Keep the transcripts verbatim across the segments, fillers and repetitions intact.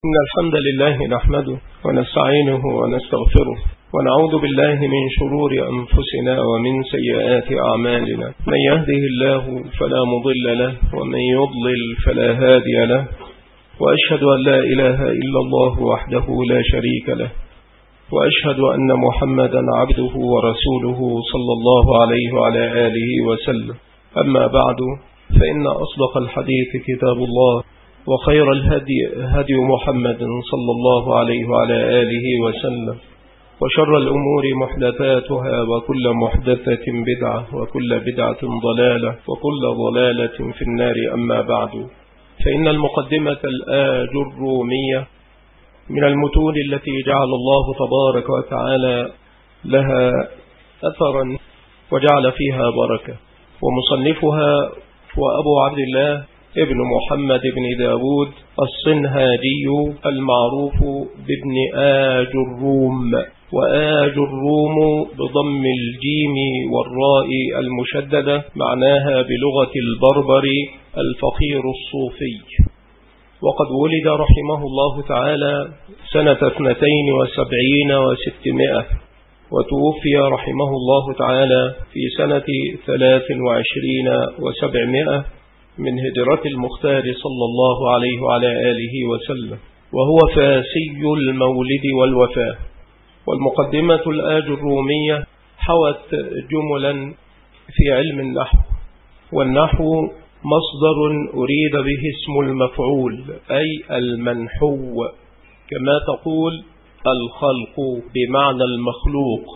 إن الحمد لله نحمده ونستعينه ونستغفره ونعوذ بالله من شرور أنفسنا ومن سيئات أعمالنا. من يهده الله فلا مضل له ومن يضلل فلا هادي له، وأشهد أن لا إله إلا الله وحده لا شريك له، وأشهد أن محمدا عبده ورسوله صلى الله عليه وعلى آله وسلم. أما بعد، فإن أصدق الحديث كتاب الله، وخير الهدي هدي محمد صلى الله عليه وعلى آله وسلم، وشر الأمور محدثاتها، وكل محدثة بدعة، وكل بدعة ضلالة، وكل ضلالة في النار. أما بعد، فإن المقدمة الآجرومية من المتون التي جعل الله تبارك وتعالى لها أثرا وجعل فيها بركة، ومصنفها هو أبو عبد الله ابن محمد بن داود الصنهاجي المعروف بابن آجروم، وآجروم بضم الجيم والراء المشددة، معناها بلغة البربر الفقير الصوفي. وقد ولد رحمه الله تعالى سنة اثنتين وسبعين وستمائة، وتوفي رحمه الله تعالى في سنة ثلاث وعشرين وسبعمائة من هجرة المختار صلى الله عليه وعلى آله وسلم، وهو فاسي المولد والوفاة. والمقدمة الآجرومية حوت جملا في علم النحو. والنحو مصدر أريد به اسم المفعول، أي المنحو، كما تقول الخلق بمعنى المخلوق،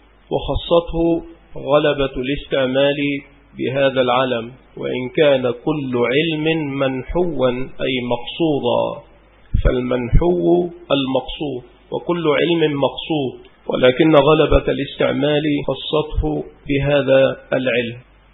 وخصته غلبة الاستعمال بهذا العلم، وإن كان كل علم منحوا أي مقصودا، فالمنحو المقصود وكل علم مقصود، ولكن غلبة الاستعمال خصته بهذا العلم.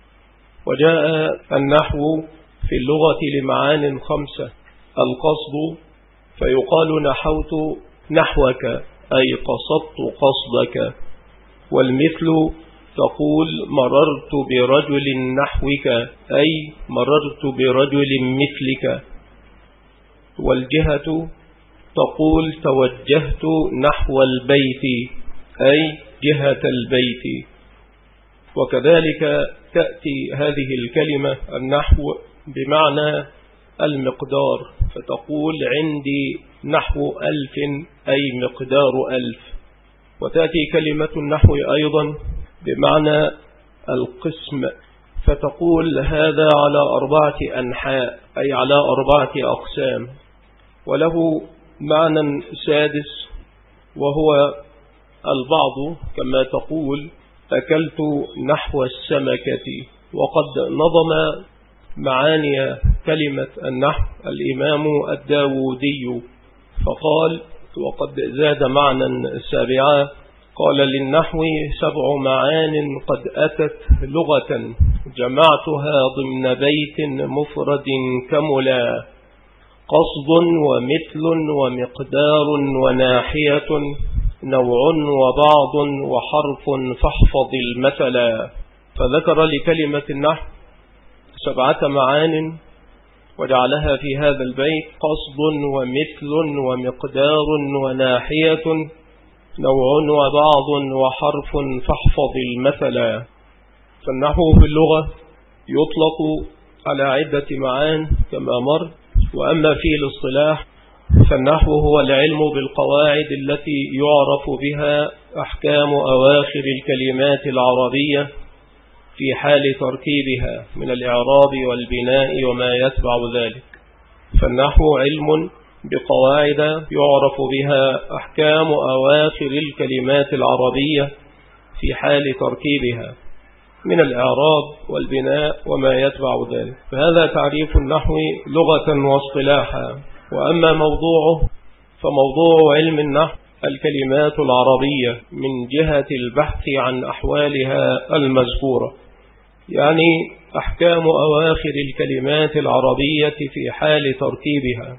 وجاء النحو في اللغة لمعان خمسة: القصد، فيقال نحوت نحوك أي قصدت قصدك. والمثل، تقول مررت برجل نحوك أي مررت برجل مثلك. والجهة، تقول توجهت نحو البيت أي جهة البيت. وكذلك تأتي هذه الكلمة النحو بمعنى المقدار، فتقول عندي نحو ألف أي مقدار ألف. وتأتي كلمة النحو أيضا بمعنى القسم، فتقول هذا على أربعة أنحاء أي على أربعة أقسام. وله معنى سادس، وهو البعض، كما تقول أكلت نحو السمكة. وقد نظم معاني كلمة النحو الإمام الداودي فقال: وقد زاد معنى سابعا، قال: للنحو سبع معان قد أتت لغة، جمعتها ضمن بيت مفرد كملا: قصد ومثل ومقدار وناحية، نوع وبعض وحرف، فاحفظ المثلا. فذكر لكلمة النحو سبعة معان وجعلها في هذا البيت: قصد ومثل ومقدار وناحية، نوع وبعض وحرف، فاحفظ المثلا. فالنحو في اللغة يطلق على عدة معان كما مر. وأما في الاصطلاح فالنحو هو العلم بالقواعد التي يعرف بها أحكام أواخر الكلمات العربية في حال تركيبها من الإعراب والبناء وما يتبع ذلك. فالنحو علم بقواعد يعرف بها أحكام أواخر الكلمات العربية في حال تركيبها من الإعراب والبناء وما يتبع ذلك. فهذا تعريف النحو لغة واصطلاحا. وأما موضوعه فموضوع علم النحو الكلمات العربية من جهة البحث عن أحوالها المذكورة، يعني أحكام أواخر الكلمات العربية في حال تركيبها،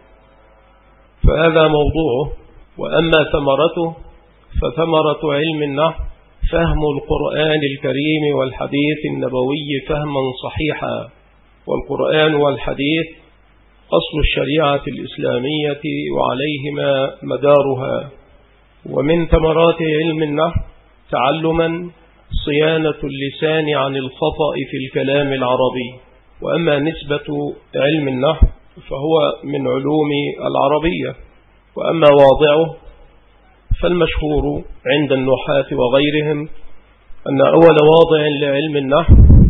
فهذا موضوعه. وأما ثمرته فثمرة علم النحو فهم القرآن الكريم والحديث النبوي فهما صحيحا. والقرآن والحديث أصل الشريعة الإسلامية وعليهما مدارها. ومن ثمرات علم النحو تعلما صيانة اللسان عن الخطأ في الكلام العربي. وأما نسبة علم النحو فهو من علوم العربية، وأما واضعه فالمشهور عند النحاة وغيرهم أن أول واضع لعلم النحو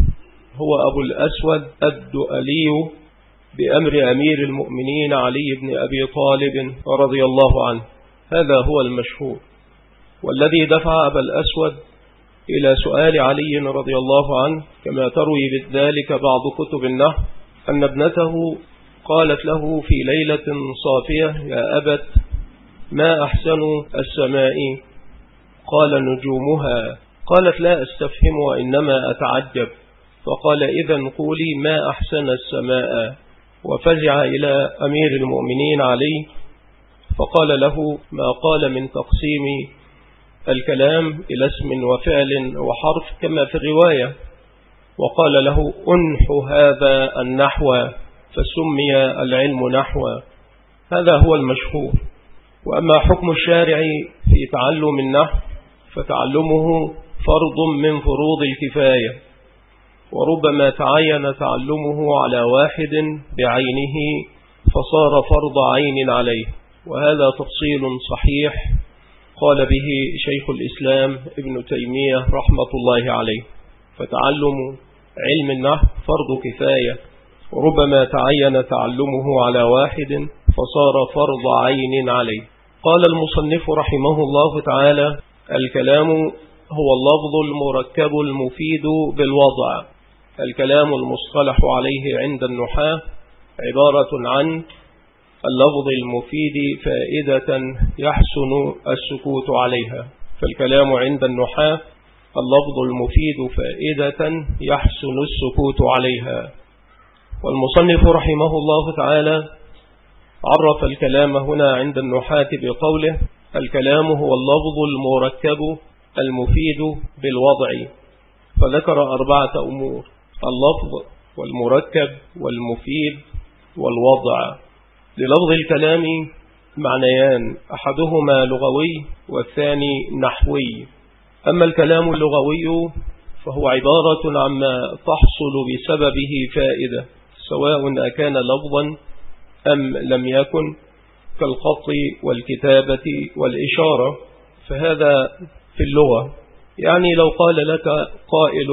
هو أبو الأسود الدؤلي بأمر أمير المؤمنين علي بن أبي طالب رضي الله عنه. هذا هو المشهور، والذي دفع أبا الأسود إلى سؤال علي رضي الله عنه كما تروي بذلك بعض كتب النحو أن ابنته قالت له في ليلة صافية: يا أبت، ما أحسن السماء؟ قال: نجومها. قالت: لا أستفهم وإنما أتعجب. فقال: إذن قولي ما أحسن السماء. وفزع إلى أمير المؤمنين علي فقال له ما قال من تقسيم الكلام إلى اسم وفعل وحرف كما في الرواية، وقال له: أنح هذا النحو، فسمي العلم نحوا. هذا هو المشهور. وأما حكم الشارع في تعلم النحو فتعلمه فرض من فروض الكفاية، وربما تعين تعلمه على واحد بعينه فصار فرض عين عليه، وهذا تفصيل صحيح قال به شيخ الإسلام ابن تيمية رحمة الله عليه. فتعلم علم النحو فرض كفاية، وربما تعين تعلمه على واحد فصار فرض عين عليه. قال المصنف رحمه الله تعالى: الكلام هو اللفظ المركب المفيد بالوضع. الكلام المصطلح عليه عند النحاة عبارة عن اللفظ المفيد فائدة يحسن السكوت عليها. فالكلام عند النحاة اللفظ المفيد فائدة يحسن السكوت عليها. والمصنف رحمه الله تعالى عرف الكلام هنا عند النحاة بقوله: الكلام هو اللفظ المركب المفيد بالوضع. فذكر أربعة أمور: اللفظ والمركب والمفيد والوضع. للفظ الكلام معنيان: أحدهما لغوي والثاني نحوي. أما الكلام اللغوي فهو عبارة عما تحصل بسببه فائدة، سواء أكان لفظا أم لم يكن، كالخط والكتابة والإشارة. فهذا في اللغة. يعني لو قال لك قائل: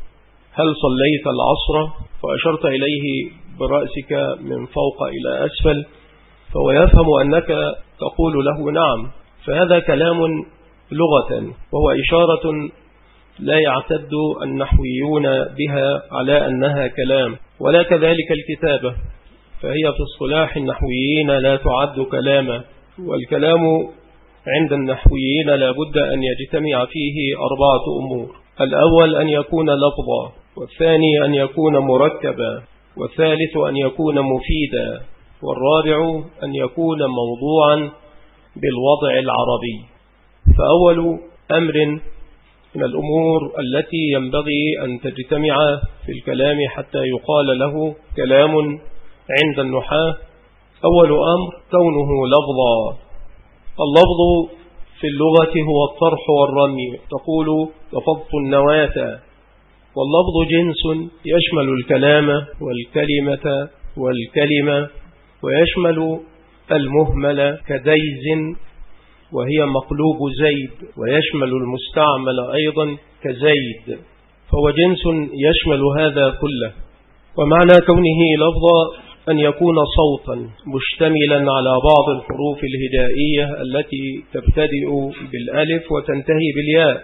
هل صليت العصر؟ فأشرت إليه برأسك من فوق إلى أسفل، فهو يفهم أنك تقول له نعم. فهذا كلام لغة، وهو إشارة لا يعتد النحويون بها على أنها كلام، ولا كذلك الكتابة، فهي في اصطلاح النحويين لا تعد كلاما. والكلام عند النحويين لا بد أن يجتمع فيه أربعة أمور: الأول أن يكون لفظا، والثاني أن يكون مركبا، والثالث أن يكون مفيدا، والرابع أن يكون موضوعا بالوضع العربي. فأول أمر من الأمور التي ينبغي أن تجتمع في الكلام حتى يقال له كلام عند النحاة: أول أمر كونه لفظا. اللفظ في اللغة هو الطرح والرمي. تقول: لفظت النواة. واللفظ جنس يشمل الكلام والكلمة والكلمة، ويشمل المهمل كديز وهي مقلوب زيد، ويشمل المستعمل أيضا كزيد، فهو جنس يشمل هذا كله. ومعنى كونه لفظا أن يكون صوتا مشتملا على بعض الحروف الهجائية التي تبتدئ بالألف وتنتهي بالياء.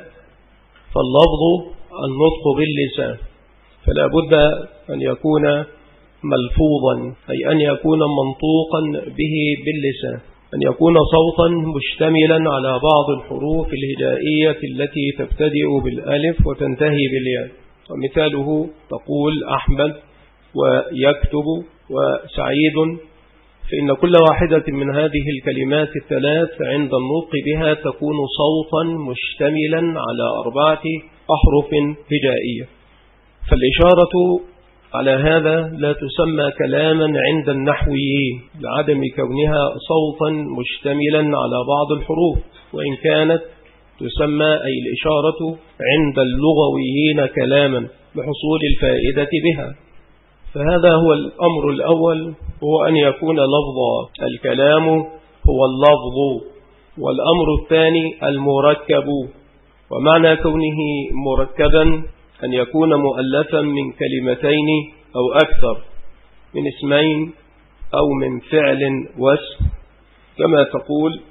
فاللفظ النطق باللسان، فلا بد أن يكون ملفوظا، أي أن يكون منطوقا به باللسان، أن يكون صوتا مشتملا على بعض الحروف الهجائية التي تبتدئ بالألف وتنتهي بالياء. ومثاله تقول أحمد ويكتب وسعيد، فإن كل واحدة من هذه الكلمات الثلاث عند النطق بها تكون صوتا مشتملا على أربعة أحرف هجائية. فالإشارة على هذا لا تسمى كلاما عند النحويين لعدم كونها صوتا مشتملا على بعض الحروف، وإن كانت تسمى أي الإشارة عند اللغويين كلاما لحصول الفائدة بها. فهذا هو الأمر الأول، هو أن يكون لفظا. الكلام هو اللفظ. والأمر الثاني المركب، ومعنى كونه مركبا أن يكون مؤلفا من كلمتين أو أكثر، من اسمين أو من فعل واسم، كما تقول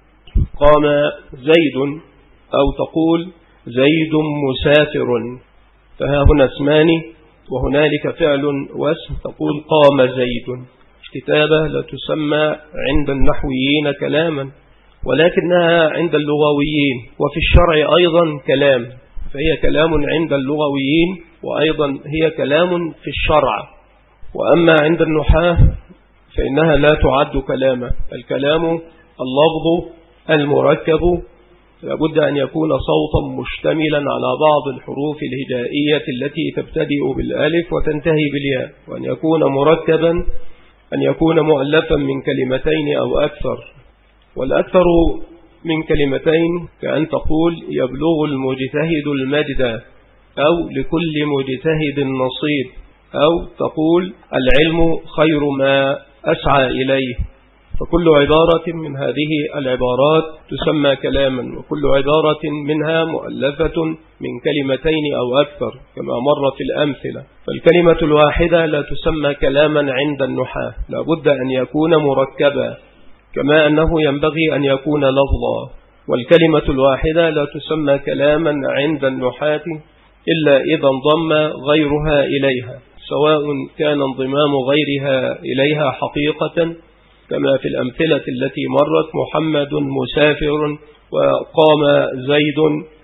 قام زيد أو تقول زيد مسافر، فها هنا اسمان وهنالك فعل واسم، تقول قام زيد. الكتابة لا تسمى عند النحويين كلاما، ولكنها عند اللغويين وفي الشرع أيضا كلام، فهي كلام عند اللغويين وأيضا هي كلام في الشرع. وأما عند النحاة فإنها لا تعد كلاما. الكلام اللفظ المركب لابد أن يكون صوتا مشتملا على بعض الحروف الهجائية التي تبتدئ بالألف وتنتهي بالياء، وأن يكون مركبا أن يكون مؤلفا من كلمتين أو أكثر. والأكثر من كلمتين كأن تقول يبلغ المجتهد المجد، أو لكل مجتهد نصيب، أو تقول العلم خير ما أسعى إليه. فكل عبارة من هذه العبارات تسمى كلاما، وكل عبارة منها مؤلفة من كلمتين أو أكثر كما مر في الأمثلة. فالكلمة الواحدة لا تسمى كلاما عند النحاة، لابد أن يكون مركبا، كما أنه ينبغي أن يكون لفظا. والكلمة الواحدة لا تسمى كلاما عند النحاة إلا إذا انضم غيرها إليها، سواء كان انضمام غيرها إليها حقيقة كما في الأمثلة التي مرت محمد مسافر وقام زيد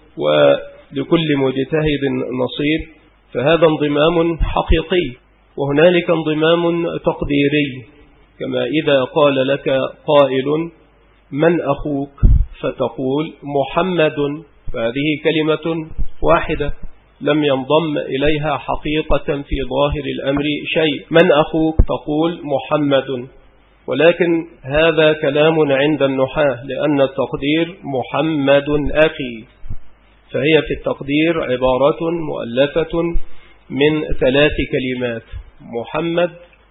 ولكل مجتهد نصيب، فهذا انضمام حقيقي. وهنالك انضمام تقديري، كما إذا قال لك قائل من أخوك فتقول محمد، فهذه كلمة واحدة لم ينضم إليها حقيقة في ظاهر الأمر شيء. من أخوك تقول محمد، ولكن هذا كلام عند النحاة لأن التقدير محمد أخي، فهي في التقدير عبارة مؤلفة من ثلاث كلمات: محمد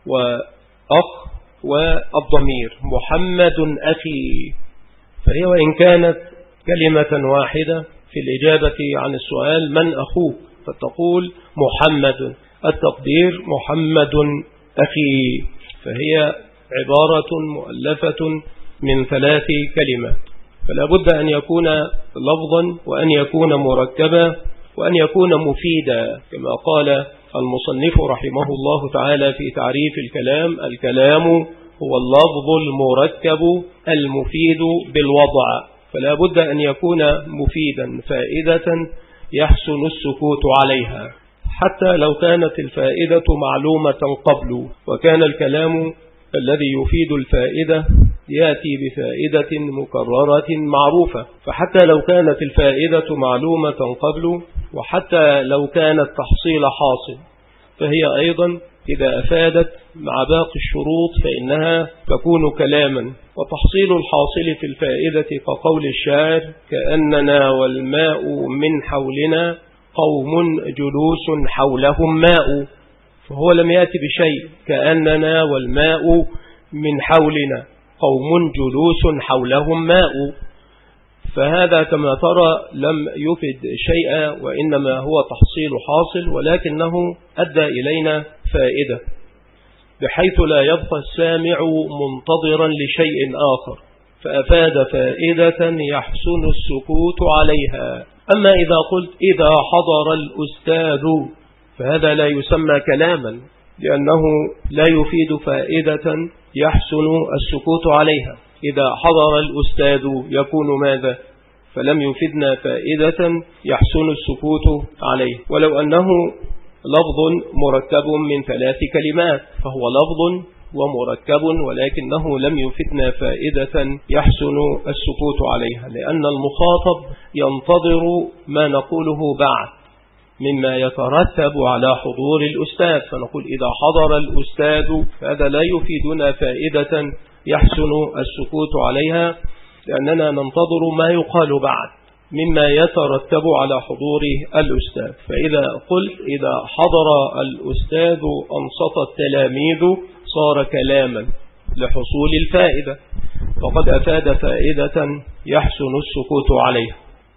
وأخ والضمير محمد أخي. فهي وإن كانت كلمة واحدة في الإجابة عن السؤال من أخوك فتقول محمد، التقدير محمد أخي، فهي عبارة مؤلفة من ثلاث كلمات. فلا بد أن يكون لفظا وأن يكون مركبا وأن يكون مفيدا، كما قال المصنف رحمه الله تعالى في تعريف الكلام: الكلام هو اللفظ المركب المفيد بالوضع. فلا بد أن يكون مفيدا، فائدة يحسن السكوت عليها، حتى لو كانت الفائدة معلومة قبل. وكان الكلام الذي يفيد الفائدة يأتي بفائدة مكررة معروفة، فحتى لو كانت الفائدة معلومة قبل، وحتى لو كانت تحصيل حاصل، فهي أيضا إذا أفادت مع باقي الشروط فإنها تكون كلاما. وتحصيل الحاصل في الفائدة كقول الشاعر: كأننا والماء من حولنا قوم جلوس حولهم ماء، فهو لم يأتي بشيء. كأننا والماء من حولنا قوم جلوس حولهم ماء، فهذا كما ترى لم يفد شيئا، وإنما هو تحصيل حاصل، ولكنه أدى إلينا فائدة، بحيث لا يبقى السامع منتظرا لشيء آخر، فأفاد فائدة يحسن السكوت عليها. أما إذا قلت إذا حضر الأستاذ فهذا لا يسمى كلاما، لأنه لا يفيد فائدة يحسن السكوت عليها. إذا حضر الأستاذ يكون ماذا؟ فلم يفيدنا فائدة يحسن السكوت عليه. ولو أنه لفظ مركب من ثلاث كلمات فهو لفظ ومركب، ولكنه لم يفيدنا فائدة يحسن السكوت عليها، لأن المخاطب ينتظر ما نقوله بعد، مما يترتب على حضور الأستاذ، فنقول إذا حضر الأستاذ هذا لا يفيدنا فائدة يحسن السكوت عليها، لأننا ننتظر ما يقال بعد مما يترتب على حضور الأستاذ. فإذا قلت إذا حضر الأستاذ أنصت التلاميذ صار كلاما لحصول الفائدة، وقد أفاد فائدة يحسن السكوت عليها.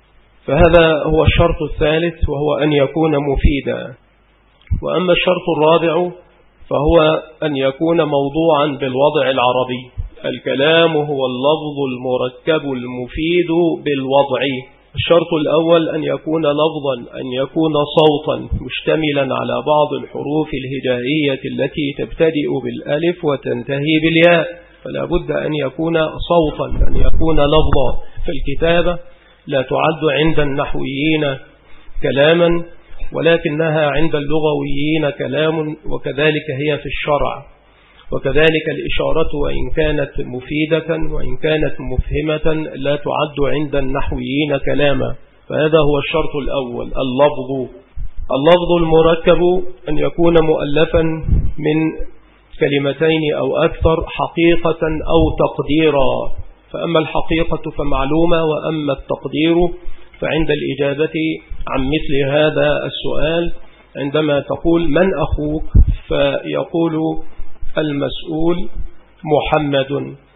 فهذا هو الشرط الثالث، وهو أن يكون مفيدا. وأما الشرط الرابع فهو أن يكون موضوعا بالوضع العربي. الكلام هو اللفظ المركب المفيد بالوضع. الشرط الأول أن يكون لفظا، أن يكون صوتا مشتملا على بعض الحروف الهجائية التي تبتدئ بالألف وتنتهي بالياء، فلا بد أن يكون صوتا، أن يكون لفظا. فالكتابة لا تعد عند النحويين كلاما، ولكنها عند اللغويين كلام، وكذلك هي في الشرع. وكذلك الإشارة وإن كانت مفيدة وإن كانت مفهمة لا تعد عند النحويين كلاما. فهذا هو الشرط الأول، اللفظ. اللفظ المركب أن يكون مؤلفا من كلمتين أو أكثر حقيقة أو تقديرا. فأما الحقيقة فمعلومة، وأما التقدير فعند الإجابة عن مثل هذا السؤال عندما تقول من أخوك فيقول المسؤول محمد،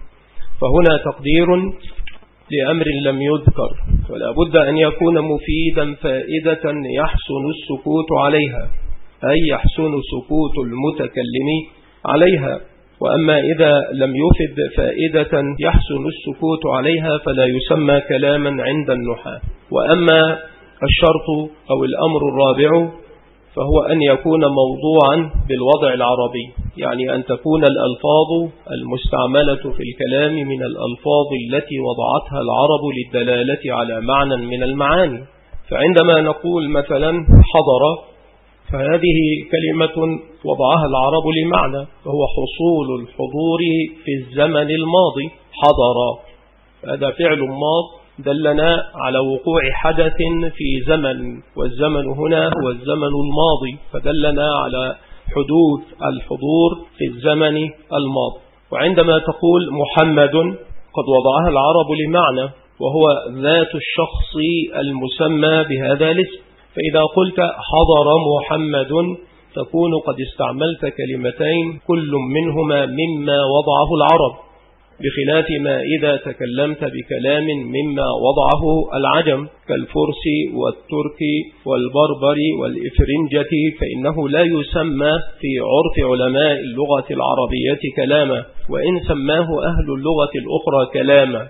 فهنا تقدير لأمر لم يذكر، فلا بد أن يكون مفيدا فائدة يحسن السكوت عليها، أي يحسن سكوت المتكلم عليها. وأما إذا لم يفد فائدة يحسن السكوت عليها فلا يسمى كلاما عند النحاة. وأما الشرط أو الأمر الرابع فهو أن يكون موضوعا بالوضع العربي، يعني أن تكون الألفاظ المستعملة في الكلام من الألفاظ التي وضعتها العرب للدلالة على معنى من المعاني. فعندما نقول مثلا حضر، فهذه كلمة وضعها العرب لمعنى، وهو حصول الحضور في الزمن الماضي. حضر هذا فعل ماض دلنا على وقوع حدث في زمن، والزمن هنا هو الزمن الماضي، فدلنا على حدوث الحضور في الزمن الماضي. وعندما تقول محمد قد وضعها العرب لمعنى، وهو ذات الشخص المسمى بهذا الاسم. فإذا قلت حضر محمد تكون قد استعملت كلمتين كل منهما مما وضعه العرب، بخلاف ما إذا تكلمت بكلام مما وضعه العجم كالفرس والترك والبربر والإفرنجة، فإنه لا يسمى في عرف علماء اللغة العربية كلاما، وإن سماه أهل اللغة الأخرى كلاما.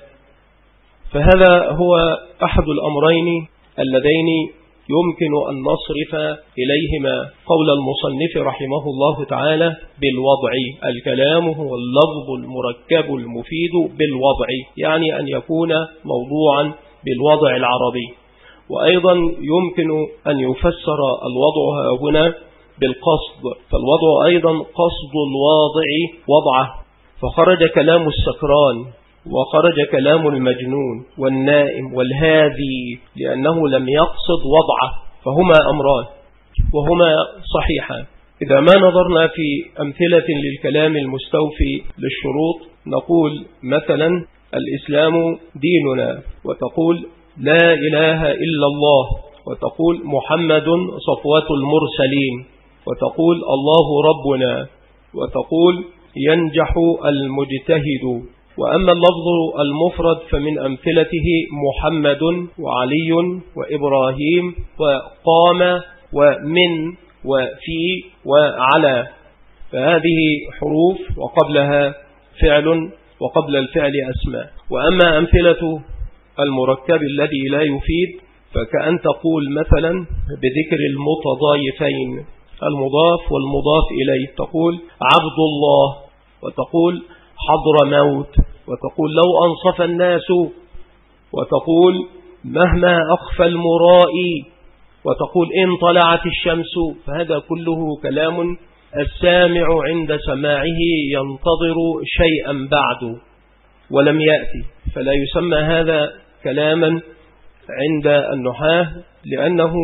فهذا هو أحد الأمرين اللذين يمكن أن نصرف إليهما قول المصنف رحمه الله تعالى بالوضع. الكلام هو اللفظ المركب المفيد بالوضع، يعني أن يكون موضوعا بالوضع العربي. وأيضا يمكن أن يفسر الوضع هنا بالقصد، فالوضع أيضا قصد الواضع وضعه، فخرج كلام السكران وخرج كلام المجنون والنائم والهاذي لأنه لم يقصد وضعه، فهما أمران وهما صحيحان. إذا ما نظرنا في أمثلة للكلام المستوفي للشروط نقول مثلا الإسلام ديننا، وتقول لا إله إلا الله، وتقول محمد صفوة المرسلين، وتقول الله ربنا، وتقول ينجح المجتهد. وأما اللفظ المفرد فمن أمثلته محمد وعلي وإبراهيم وقام ومن وفي وعلى، فهذه حروف وقبلها فعل وقبل الفعل أسماء. وأما أمثلة المركب الذي لا يفيد فكأن تقول مثلا بذكر المتضايفين، المضاف والمضاف إليه، تقول عبد الله، وتقول حضر موت، وتقول لو أنصف الناس، وتقول مهما أخفى المرائي، وتقول إن طلعت الشمس. فهذا كله كلام السامع عند سماعه ينتظر شيئا بعد ولم يأتي، فلا يسمى هذا كلاما عند النحاة، لأنه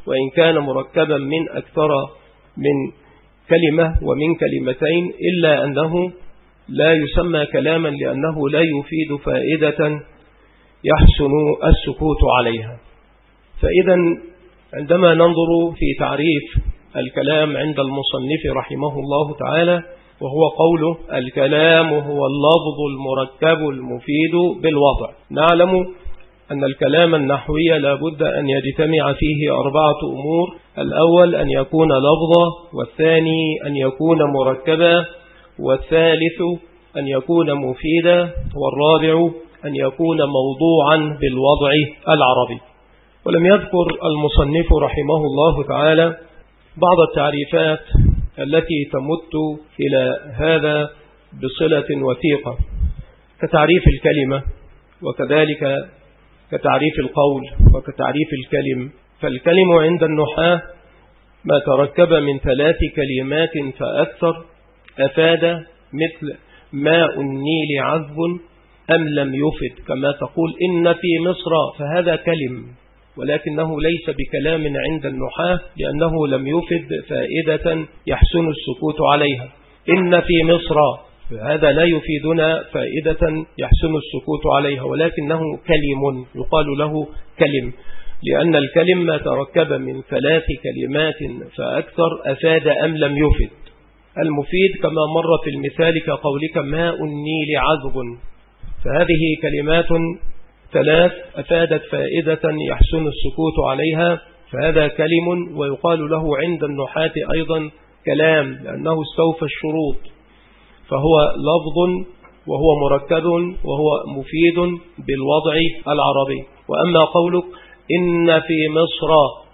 وإن كان مركبا من أكثر من كلمة ومن كلمتين، إلا أنه لا يسمى كلاما لأنه لا يفيد فائدة يحسن السكوت عليها. فإذا عندما ننظر في تعريف الكلام عند المصنف رحمه الله تعالى، وهو قوله الكلام هو اللفظ المركب المفيد بالوضع، نعلم أن الكلام النحوي لا بد أن يجتمع فيه أربعة أمور: الأول أن يكون لفظا، والثاني أن يكون مركبا، والثالث أن يكون مفيدا، والرابع أن يكون موضوعا بالوضع العربي. ولم يذكر المصنف رحمه الله تعالى بعض التعريفات التي تمت إلى هذا بصلة وثيقة، كتعريف الكلمة، وكذلك كتعريف القول، وكتعريف الكلم. فالكلم عند النحاة ما تركب من ثلاث كلمات فأكثر أفاد، مثل ماء النيل عذب أم لم يفد، كما تقول إن في مصر، فهذا كلم ولكنه ليس بكلام عند النحاة لأنه لم يفد فائدة يحسن السكوت عليها. إن في مصر، فهذا لا يفيدنا فائدة يحسن السكوت عليها، ولكنه كلم يقال له كلم، لأن الكلم ما تركب من ثلاث كلمات فأكثر أفاد أم لم يفد. المفيد كما مر في المثال كقولك ماء النيل عذب، فهذه كلمات ثلاث أفادت فائدة يحسن السكوت عليها، فهذا كلم، ويقال له عند النحاة أيضا كلام لأنه استوفى الشروط، فهو لفظ وهو مركب وهو مفيد بالوضع العربي. وأما قولك إن في مصر،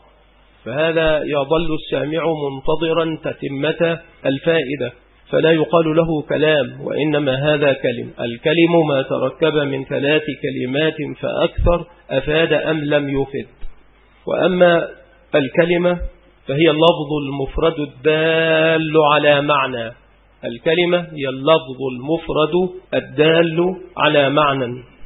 فهذا يظل السامع منتظرا تتمة الفائدة، فلا يقال له كلام، وإنما هذا كلم. الكلم ما تركب من ثلاث كلمات فأكثر أفاد أم لم يفد. وأما الكلمة فهي اللفظ المفرد الدال على معنى. الكلمة هي اللفظ المفرد الدال على معنى،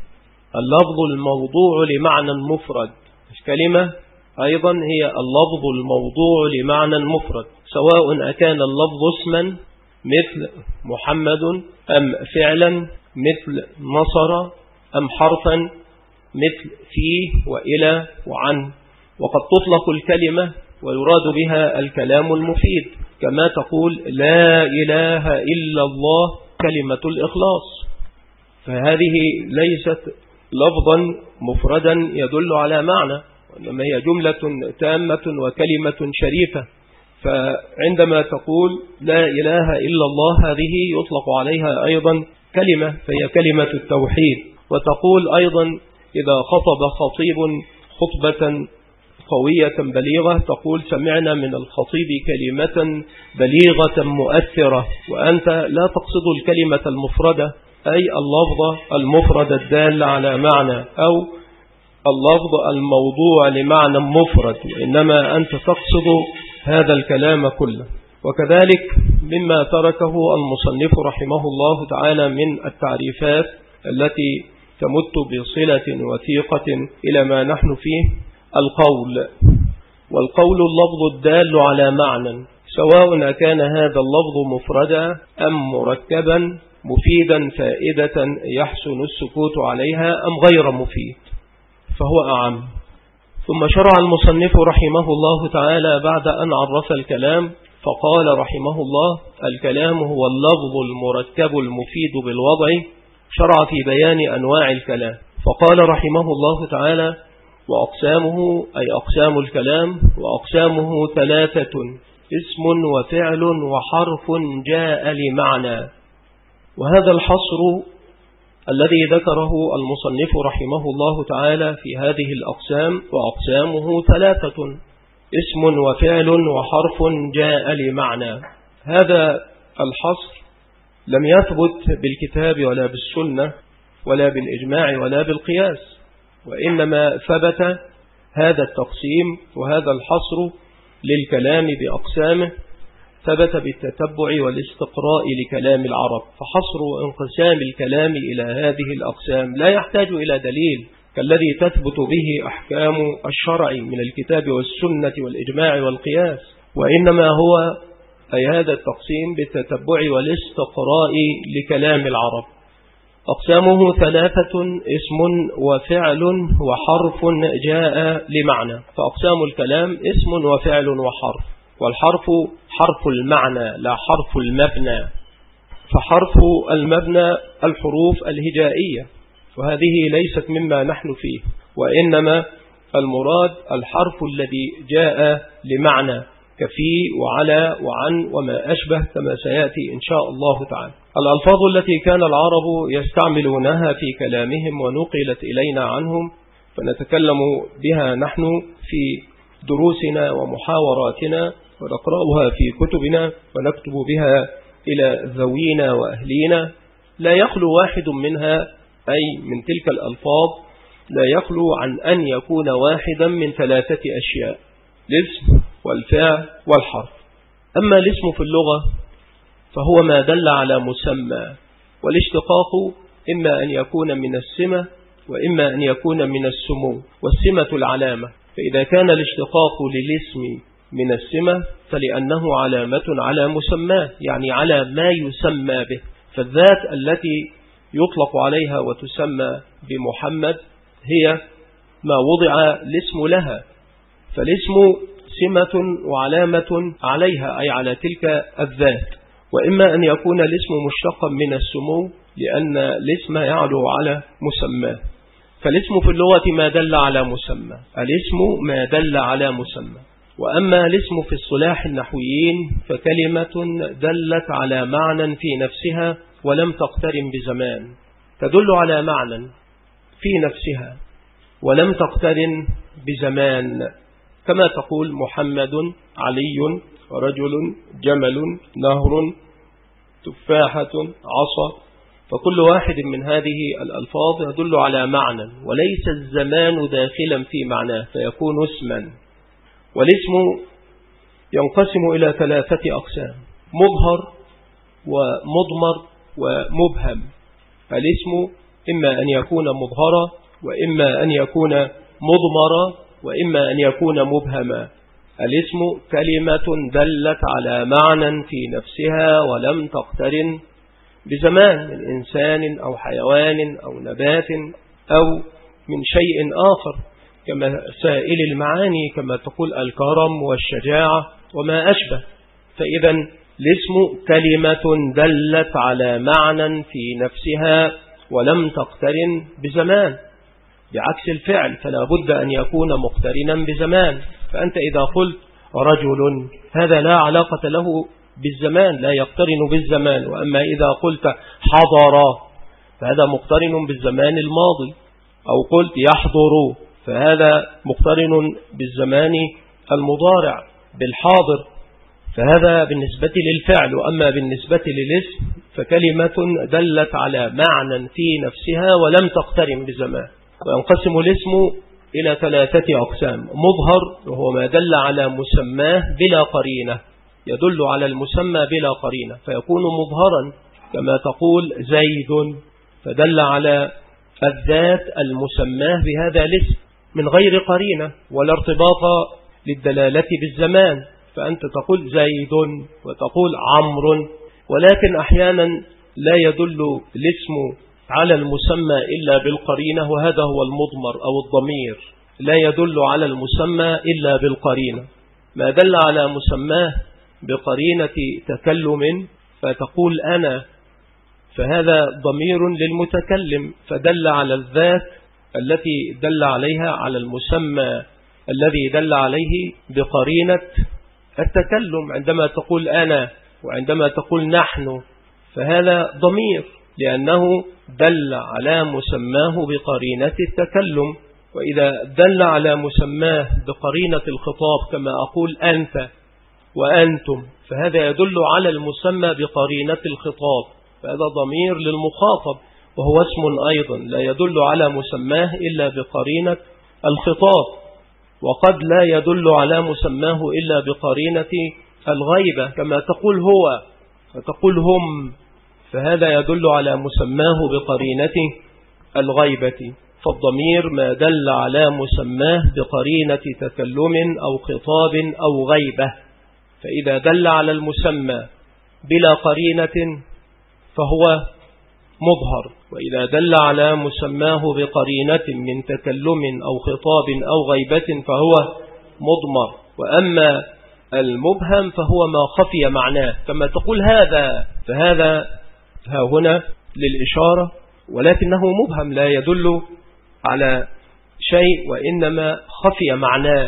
اللفظ الموضوع لمعنى مفرد. الكلمة أيضا هي اللفظ الموضوع لمعنى مفرد، سواء أكان اللفظ اسما مثل محمد، أم فعلا مثل نصر، أم حرفا مثل فيه وإلى وعن. وقد تطلق الكلمة ويراد بها الكلام المفيد، كما تقول لا إله إلا الله كلمة الإخلاص، فهذه ليست لفظا مفردا يدل على معنى، وإنما هي جملة تامة وكلمة شريفة. فعندما تقول لا إله إلا الله هذه يطلق عليها أيضا كلمة، فهي كلمة التوحيد. وتقول أيضا إذا خطب خطيب خطبة قوية بليغة، تقول سمعنا من الخطيب كلمة بليغة مؤثرة، وأنت لا تقصد الكلمة المفردة أي اللفظ المفرد الدال على معنى أو اللفظ الموضوع لمعنى مفرد، وإنما أنت تقصد هذا الكلام كله. وكذلك مما تركه المصنف رحمه الله تعالى من التعريفات التي تمت بصلة وثيقة إلى ما نحن فيه القول. والقول اللفظ الدال على معنى، سواء كان هذا اللفظ مفردا أم مركبا مفيدا فائدة يحسن السكوت عليها أم غير مفيد، فهو أعم. ثم شرع المصنف رحمه الله تعالى بعد أن عرف الكلام فقال رحمه الله الكلام هو اللفظ المركب المفيد بالوضع. شرع في بيان أنواع الكلام فقال رحمه الله تعالى وأقسامه، أي أقسام الكلام، وأقسامه ثلاثة: اسم وفعل وحرف جاء لمعنى. وهذا الحصر الذي ذكره المصنف رحمه الله تعالى في هذه الأقسام، وأقسامه ثلاثة: اسم وفعل وحرف جاء لمعنى. هذا الحصر لم يثبت بالكتاب ولا بالسنة ولا بالإجماع ولا بالقياس، وإنما ثبت هذا التقسيم وهذا الحصر للكلام بأقسامه ثبت بالتتبع والاستقراء لكلام العرب. فحصر انقسام الكلام إلى هذه الأقسام لا يحتاج إلى دليل، كالذي تثبت به أحكام الشرع من الكتاب والسنة والإجماع والقياس، وإنما هو أي هذا التقسيم بالتتبع والاستقراء لكلام العرب. أقسامه ثلاثة: اسم وفعل وحرف جاء لمعنى. فأقسام الكلام اسم وفعل وحرف، والحرف حرف المعنى لا حرف المبنى. فحرف المبنى الحروف الهجائية، وهذه ليست مما نحن فيه، وإنما المراد الحرف الذي جاء لمعنى كفي وعلى وعن وما أشبه، كما سيأتي إن شاء الله تعالى. الألفاظ التي كان العرب يستعملونها في كلامهم ونقلت إلينا عنهم، فنتكلم بها نحن في دروسنا ومحاوراتنا، ونقرأها في كتبنا، ونكتب بها إلى ذوينا وأهلينا. لا يخلو واحد منها، أي من تلك الألفاظ، لا يخلو عن أن يكون واحدا من ثلاثة أشياء: الاسم والفعل والحرف. أما الاسم في اللغة فهو ما دل على مسمى، والاشتقاق إما أن يكون من السمة وإما أن يكون من السمو، والسمة العلامة. فإذا كان الاشتقاق للاسم من السمة فلأنه علامة على مسماه، يعني على ما يسمى به. فالذات التي يطلق عليها وتسمى بمحمد هي ما وضع الاسم لها، فالاسم سمة وعلامة عليها، أي على تلك الذات. وإما أن يكون الاسم مشتقا من السمو، لأن الاسم يعلو على مسماه. فالاسم في اللغة ما دل على مسمى، الاسم ما دل على مسمى. وأما الاسم في الصلاح النحويين فكلمة دلت على معنى في نفسها ولم تقترن بزمان، تدل على معنى في نفسها ولم تقترن بزمان، كما تقول محمد، علي، رجل، جمل، نهر، تفاحة، عصا. فكل واحد من هذه الألفاظ يدل على معنى، وليس الزمان داخلا في معناه فيكون اسما. والاسم ينقسم إلى ثلاثة أقسام: مظهر ومضمر ومبهم. الاسم إما أن يكون مظهرا، وإما أن يكون مضمرا، وإما أن يكون مبهما. الاسم كلمة دلت على معنى في نفسها ولم تقترن بزمان، من إنسان أو حيوان أو نبات أو من شيء آخر، كما سائل المعاني، كما تقول الكرم والشجاعة وما أشبه. فإذا الاسم كلمة دلت على معنى في نفسها ولم تقترن بزمان، بعكس الفعل فلا بد أن يكون مقترنا بزمان. فأنت إذا قلت رجل هذا لا علاقة له بالزمان، لا يقترن بالزمان. وأما إذا قلت حضر فهذا مقترن بالزمان الماضي، أو قلت يحضر فهذا مقترن بالزمان المضارع بالحاضر، فهذا بالنسبة للفعل. وأما بالنسبة للاسم فكلمة دلت على معنى في نفسها ولم تقترن بزمان. وينقسم الاسم إلى ثلاثة أقسام: مظهر وهو ما دل على مسماه بلا قرينة، يدل على المسمى بلا قرينة فيكون مظهرا، كما تقول زيد، فدل على الذات المسماه بهذا الاسم من غير قرينة ولا ارتباط للدلالة بالزمان. فأنت تقول زيد وتقول عمرو، ولكن أحيانا لا يدل الاسم على المسمى إلا بالقرينة، وهذا هو المضمر أو الضمير، لا يدل على المسمى إلا بالقرينة. ما دل على مسماه بقرينة تكلم فتقول أنا، فهذا ضمير للمتكلم، فدل على الذات التي دل عليها على المسمى الذي دل عليه بقرينة التكلم. عندما تقول أنا وعندما تقول نحن فهذا ضمير، لأنه دل على مسماه بقرينة التكلم. وإذا دل على مسماه بقرينة الخطاب كما أقول أنت وأنتم فهذا يدل على المسمى بقرينة الخطاب، فهذا ضمير للمخاطب وهو اسم أيضا لا يدل على مسماه إلا بقرينة الخطاب. وقد لا يدل على مسماه إلا بقرينة الغيبة، كما تقول هو وتقول هم، فهذا يدل على مسماه بقرينة الغيبة. فالضمير ما دل على مسماه بقرينة تكلم أو خطاب أو غيبة. فإذا دل على المسمى بلا قرينة فهو مظهر، وإذا دل على مسماه بقرينة من تكلم أو خطاب أو غيبة فهو مضمر. وأما المبهم فهو ما خفي معناه، كما تقول هذا، فهذا ها هنا للإشارة ولكنه مبهم لا يدل على شيء وإنما خفي معناه،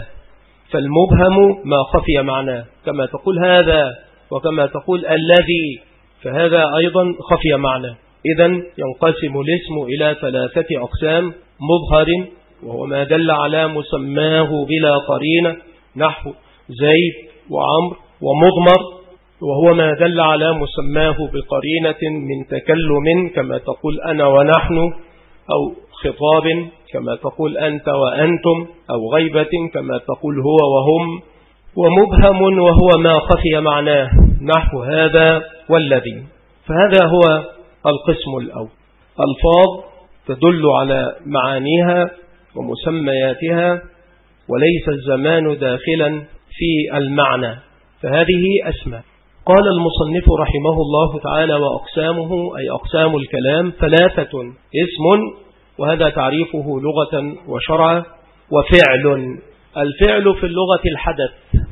فالمبهم ما خفي معناه، كما تقول هذا وكما تقول الذي، فهذا أيضا خفي معناه. إذن ينقسم الاسم إلى ثلاثة أقسام: مظهر وهو ما دل على مسماه بلا قرينة نحو زيد وعمر، ومضمر وهو ما دل على مسماه بقرينة من تكلم كما تقول أنا ونحن، أو خطاب كما تقول أنت وأنتم، أو غيبة كما تقول هو وهم. ومبهم وهو ما خفي معناه نحو هذا والذي. فهذا هو القسم الأول: ألفاظ تدل على معانيها ومسمياتها وليس الزمان داخلا في المعنى، فهذه أسماء. قال المصنف رحمه الله تعالى: وأقسامه أي أقسام الكلام ثلاثة: اسم وهذا تعريفه لغة وشرعا، وفعل. الفعل في اللغة الحدث،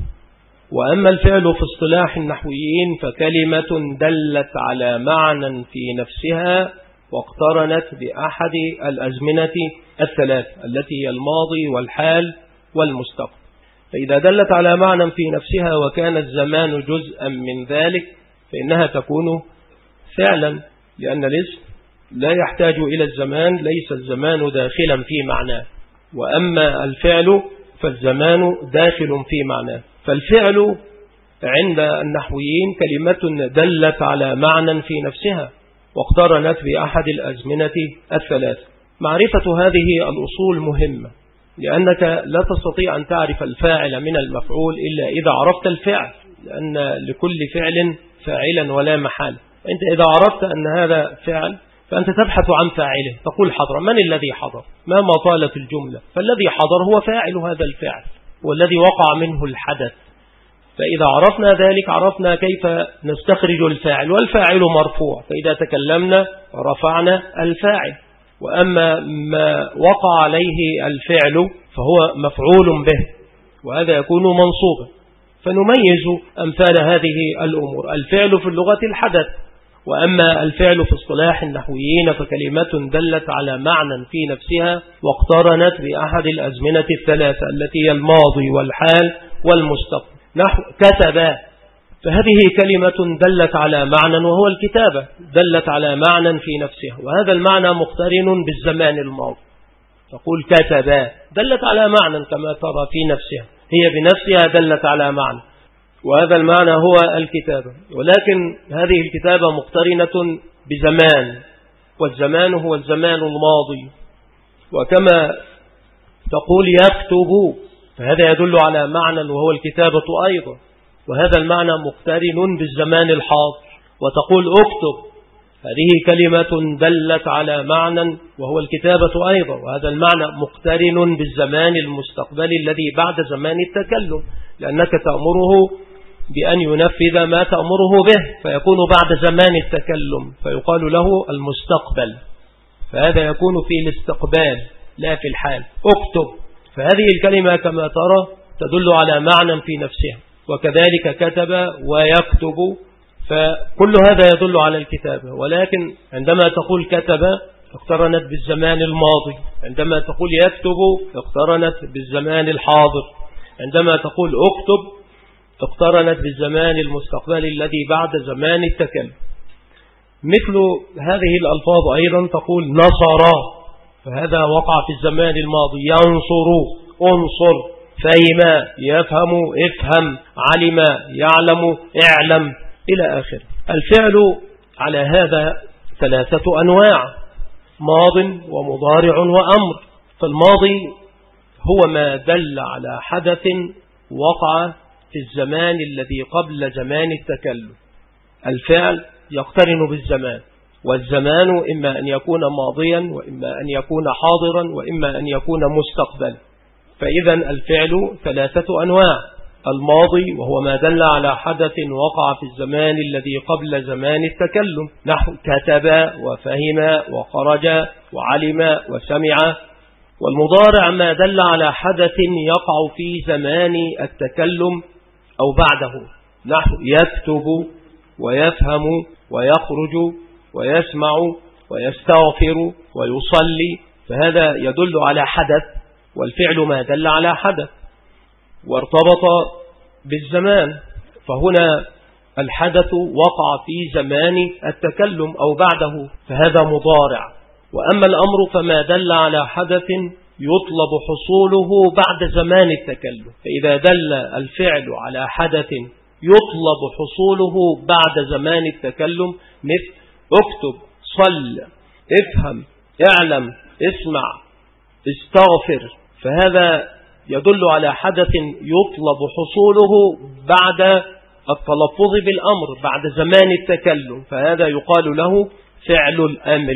وأما الفعل في اصطلاح النحويين فكلمة دلت على معنى في نفسها واقترنت بأحد الأزمنة الثلاث التي هي الماضي والحال والمستقبل. فإذا دلت على معنى في نفسها وكان الزمان جزءا من ذلك فإنها تكون فعلا، لأن الاسم لا يحتاج إلى الزمان، ليس الزمان داخلا في معناه. وأما الفعل فالزمان داخل في معناه. فالفعل عند النحويين كلمة دلت على معنى في نفسها واقترنت بأحد الأزمنة الثلاث. معرفة هذه الأصول مهمة، لأنك لا تستطيع أن تعرف الفاعل من المفعول إلا إذا عرفت الفعل، لأن لكل فعل فاعلا ولا محال. أنت إذا عرفت أن هذا فعل فأنت تبحث عن فاعله، تقول حضر، من الذي حضر؟ ما ما طالت الجملة، فالذي حضر هو فاعل هذا الفعل والذي وقع منه الحدث. فإذا عرفنا ذلك عرفنا كيف نستخرج الفاعل، والفاعل مرفوع، فإذا تكلمنا رفعنا الفاعل. وأما ما وقع عليه الفعل فهو مفعول به، وهذا يكون منصوبا. فنميز أمثال هذه الأمور: الفعل في اللغة الحدث، وأما الفعل في اصطلاح النحويين فكلمة دلت على معنى في نفسها واقترنت بأحد الأزمنة الثلاثة التي هي الماضي والحال والمستقبل. نحو كتب، فهذه كلمة دلت على معنى وهو الكتابة، دلت على معنى في نفسها، وهذا المعنى مقترن بالزمان الماضي. تقول كتب دلت على معنى كما ترى في نفسها، هي بنفسها دلت على معنى، وهذا المعنى هو الكتابة. ولكن هذه الكتابة مقترنة بزمان، والزمان هو الزمان الماضي. وكما تقول يكتب فهذا يدل على معنى وهو الكتابة أيضا، وهذا المعنى مقترن بالزمان الحاضر. وتقول اكتب، هذه كلمة دلت على معنى وهو الكتابة أيضا، وهذا المعنى مقترن بالزمان المستقبل الذي بعد زمان التكلم، لأنك تأمره بأن ينفذ ما تأمره به فيكون بعد زمان التكلم فيقال له المستقبل، فهذا يكون في الاستقبال لا في الحال. اكتب، فهذه الكلمة كما ترى تدل على معنى في نفسها، وكذلك كتب ويكتب، فكل هذا يدل على الكتابة. ولكن عندما تقول كتب اقترنت بالزمان الماضي، عندما تقول يكتب اقترنت بالزمان الحاضر، عندما تقول اكتب اقترنت بالزمان المستقبل الذي بعد زمان التكلم. مثل هذه الألفاظ أيضا تقول نصر، فهذا وقع في الزمان الماضي. ينصر، انصر. فهم، يفهم، افهم. علم، يعلم، اعلم، إلى آخر. الفعل على هذا ثلاثة أنواع: ماض ومضارع وأمر. فالماضي هو ما دل على حدث وقع في الزمان الذي قبل زمان التكلم. الفعل يقترن بالزمان، والزمان إما أن يكون ماضيا وإما أن يكون حاضرا وإما أن يكون مستقبلا. فإذا الفعل ثلاثة أنواع: الماضي وهو ما دل على حدث وقع في الزمان الذي قبل زمان التكلم، نحو كتب وفهم وخرج وعلم وسمع. والمضارع ما دل على حدث يقع في زمان التكلم أو بعده، نحو يكتب ويفهم ويخرج ويسمع ويستغفر ويصلي، فهذا يدل على حدث، والفعل ما دل على حدث وارتبط بالزمان، فهنا الحدث وقع في زمان التكلم أو بعده، فهذا مضارع. وأما الأمر فما دل على حدث يطلب حصوله بعد زمان التكلم، فإذا دل الفعل على حدث يطلب حصوله بعد زمان التكلم، مثل اكتب، صل، افهم، اعلم، اسمع، استغفر، فهذا يدل على حدث يطلب حصوله بعد التلفظ بالأمر بعد زمان التكلم، فهذا يقال له فعل الأمر.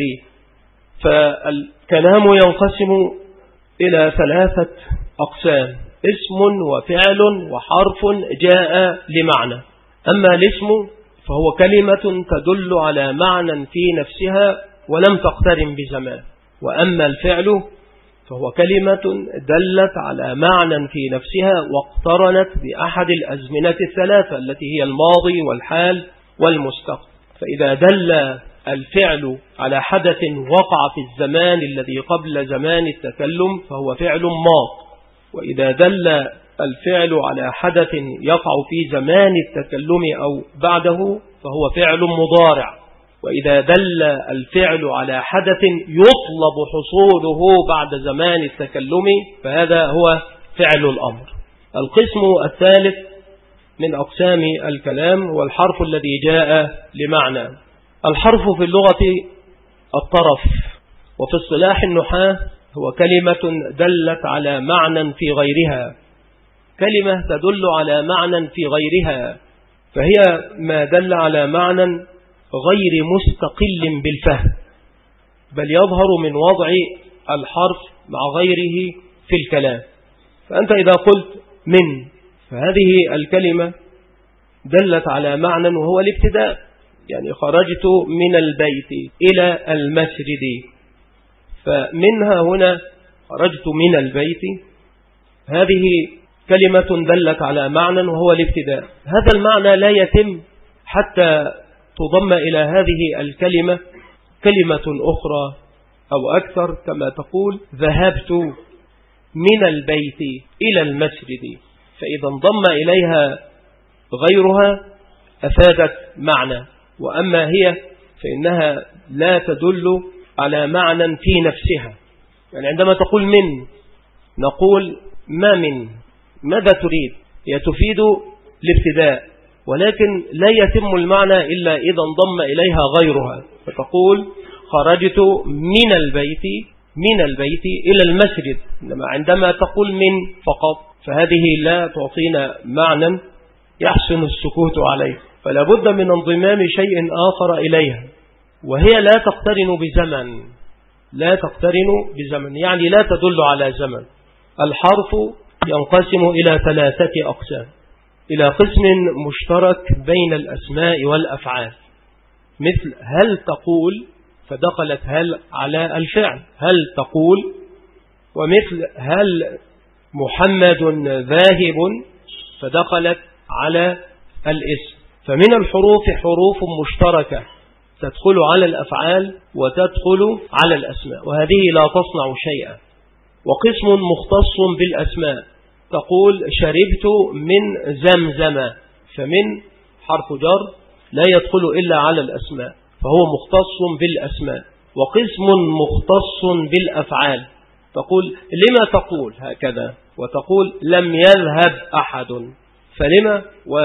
فالكلام ينقسم إلى ثلاثة أقسام: اسم وفعل وحرف جاء لمعنى. أما الاسم فهو كلمة تدل على معنى في نفسها ولم تقترن بزمان، وأما الفعل فهو كلمة دلت على معنى في نفسها واقترنت بأحد الأزمنة الثلاثة التي هي الماضي والحال والمستقبل. فإذا دل الفعل على حدث وقع في الزمان الذي قبل زمان التكلم فهو فعل ماض، وإذا دل الفعل على حدث يقع في زمان التكلم أو بعده فهو فعل مضارع، وإذا دل الفعل على حدث يطلب حصوله بعد زمان التكلم فهذا هو فعل الأمر. القسم الثالث من أقسام الكلام والحرف الذي جاء لمعنى. الحرف في اللغة الطرف، وفي اصطلاح النحاة هو كلمة دلت على معنى في غيرها، كلمة تدل على معنى في غيرها، فهي ما دل على معنى غير مستقل بالفهم، بل يظهر من وضع الحرف مع غيره في الكلام. فأنت إذا قلت من، فهذه الكلمة دلت على معنى وهو الابتداء، يعني خرجت من البيت إلى المسجد، فمنها هنا خرجت من البيت، هذه كلمة دلت على معنى وهو الابتداء. هذا المعنى لا يتم حتى تضم إلى هذه الكلمة كلمة أخرى أو أكثر، كما تقول ذهبت من البيت إلى المسجد، فإذا انضم إليها غيرها أفادت معنى، وأما هي فإنها لا تدل على معنى في نفسها. يعني عندما تقول من نقول ما من، ماذا تريد؟ هي تفيد الابتداء، ولكن لا يتم المعنى إلا إذا انضم إليها غيرها، فتقول خرجت من البيت من البيت إلى المسجد. إنما عندما تقول من فقط فهذه لا تعطينا معنى يحسن السكوت عليه، فلا بد من انضمام شيء آخر إليها، وهي لا تقترن بزمن، لا تقترن بزمن يعني لا تدل على زمن. الحرف ينقسم إلى ثلاثة أقسام: إلى قسم مشترك بين الأسماء والأفعال، مثل هل تقول، فدخلت هل على الفعل هل تقول، ومثل هل محمد ذاهب، فدخلت على الاسم. فمن الحروف حروف مشتركة تدخل على الأفعال وتدخل على الأسماء، وهذه لا تصنع شيئا. وقسم مختص بالأسماء، تقول شربت من زمزم، فمن حرف جر لا يدخل إلا على الأسماء فهو مختص بالأسماء. وقسم مختص بالأفعال، تقول لما تقول هكذا، وتقول لم يذهب أحد، فلما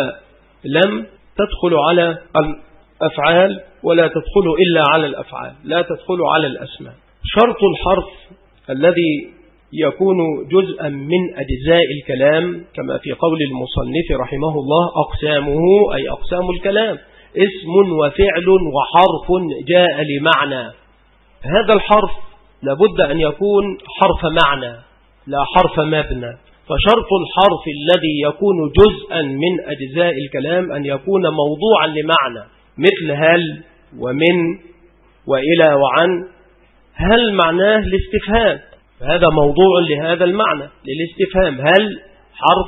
ولم تدخل على الأفعال ولا تدخل إلا على الأفعال، لا تدخل على الأسماء. شرط الحرف الذي يكون جزءا من أجزاء الكلام كما في قول المصنف رحمه الله أقسامه، أي أقسام الكلام، اسم وفعل وحرف جاء لمعنى. هذا الحرف لابد أن يكون حرف معنى لا حرف مبنى. فشرط الحرف الذي يكون جزءا من أجزاء الكلام أن يكون موضوعا لمعنى، مثل هل ومن وإلى وعن. هل معناه الاستفهام، فهذا موضوع لهذا المعنى للاستفهام. هل حرف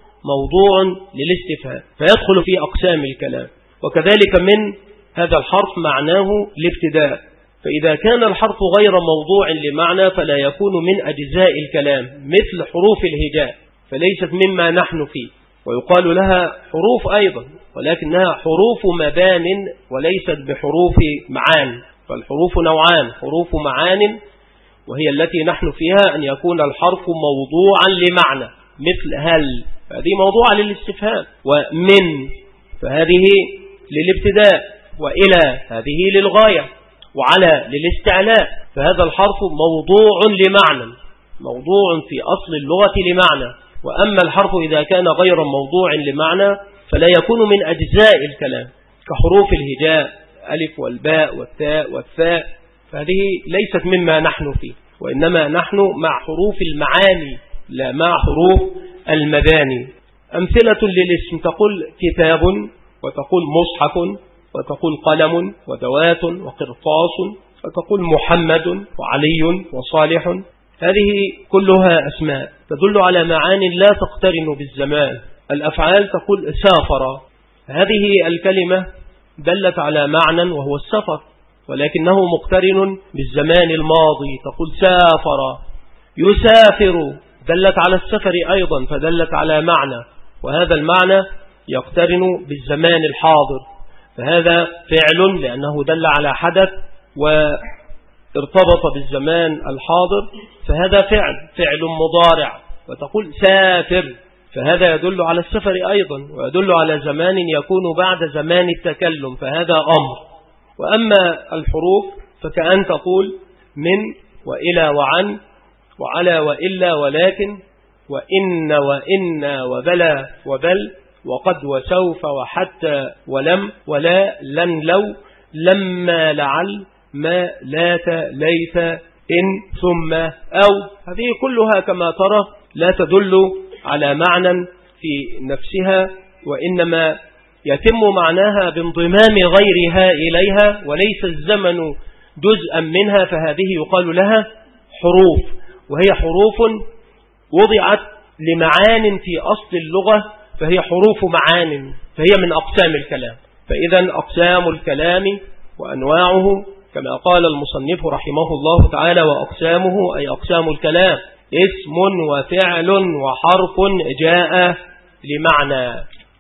موضوع للاستفهام فيدخل في أقسام الكلام. وكذلك من هذا الحرف معناه الابتداء، فإذا كان الحرف غير موضوع لمعنى فلا يكون من أجزاء الكلام، مثل حروف الهجاء فليست مما نحن فيه، ويقال لها حروف أيضا ولكنها حروف مبان وليست بحروف معان. فالحروف نوعان، حروف معان وهي التي نحن فيها أن يكون الحرف موضوعا لمعنى، مثل هل فهذه موضوعة للاستفهام، ومن فهذه للابتداء، وإلى هذه للغاية، وعلى للاستعلاء. فهذا الحرف موضوع لمعنى، موضوع في أصل اللغة لمعنى. وأما الحرف إذا كان غير موضوع لمعنى فلا يكون من أجزاء الكلام، كحروف الهجاء ألف والباء والتاء والثاء، فهذه ليست مما نحن فيه، وإنما نحن مع حروف المعاني لا مع حروف المباني. أمثلة للاسم تقول كتاب، وتقول مصحف، وتقول قلم ودوات وقرطاس، وتقول محمد وعلي وصالح. هذه كلها أسماء تدل على معاني لا تقترن بالزمان. الأفعال تقول سافر، هذه الكلمة دلت على معنى وهو السفر، ولكنه مقترن بالزمان الماضي، تقول سافر. يسافر دلت على السفر أيضا فدلت على معنى، وهذا المعنى يقترن بالزمان الحاضر، فهذا فعل لأنه دل على حدث وارتبط بالزمان الحاضر، فهذا فعل فعل مضارع. وتقول سافر فهذا يدل على السفر أيضا، ويدل على زمان يكون بعد زمان التكلم، فهذا أمر. وأما الحروف فكأن تقول من وإلى وعن وعلى وإلا ولكن وإن وإن وبلا وبل وقد وسوف وحتى ولم ولا لن لو لما لعل ما لات ليت إن ثم أو. هذه كلها كما ترى لا تدل على معنى في نفسها، وإنما يتم معناها بانضمام غيرها إليها، وليس الزمن جزءا منها، فهذه يقال لها حروف، وهي حروف وضعت لمعان في أصل اللغة، فهي حروف معان، فهي من أقسام الكلام. فإذا أقسام الكلام وأنواعه كما قال المصنف رحمه الله تعالى وأقسامه أي أقسام الكلام اسم وفعل وحرف جاء لمعنى.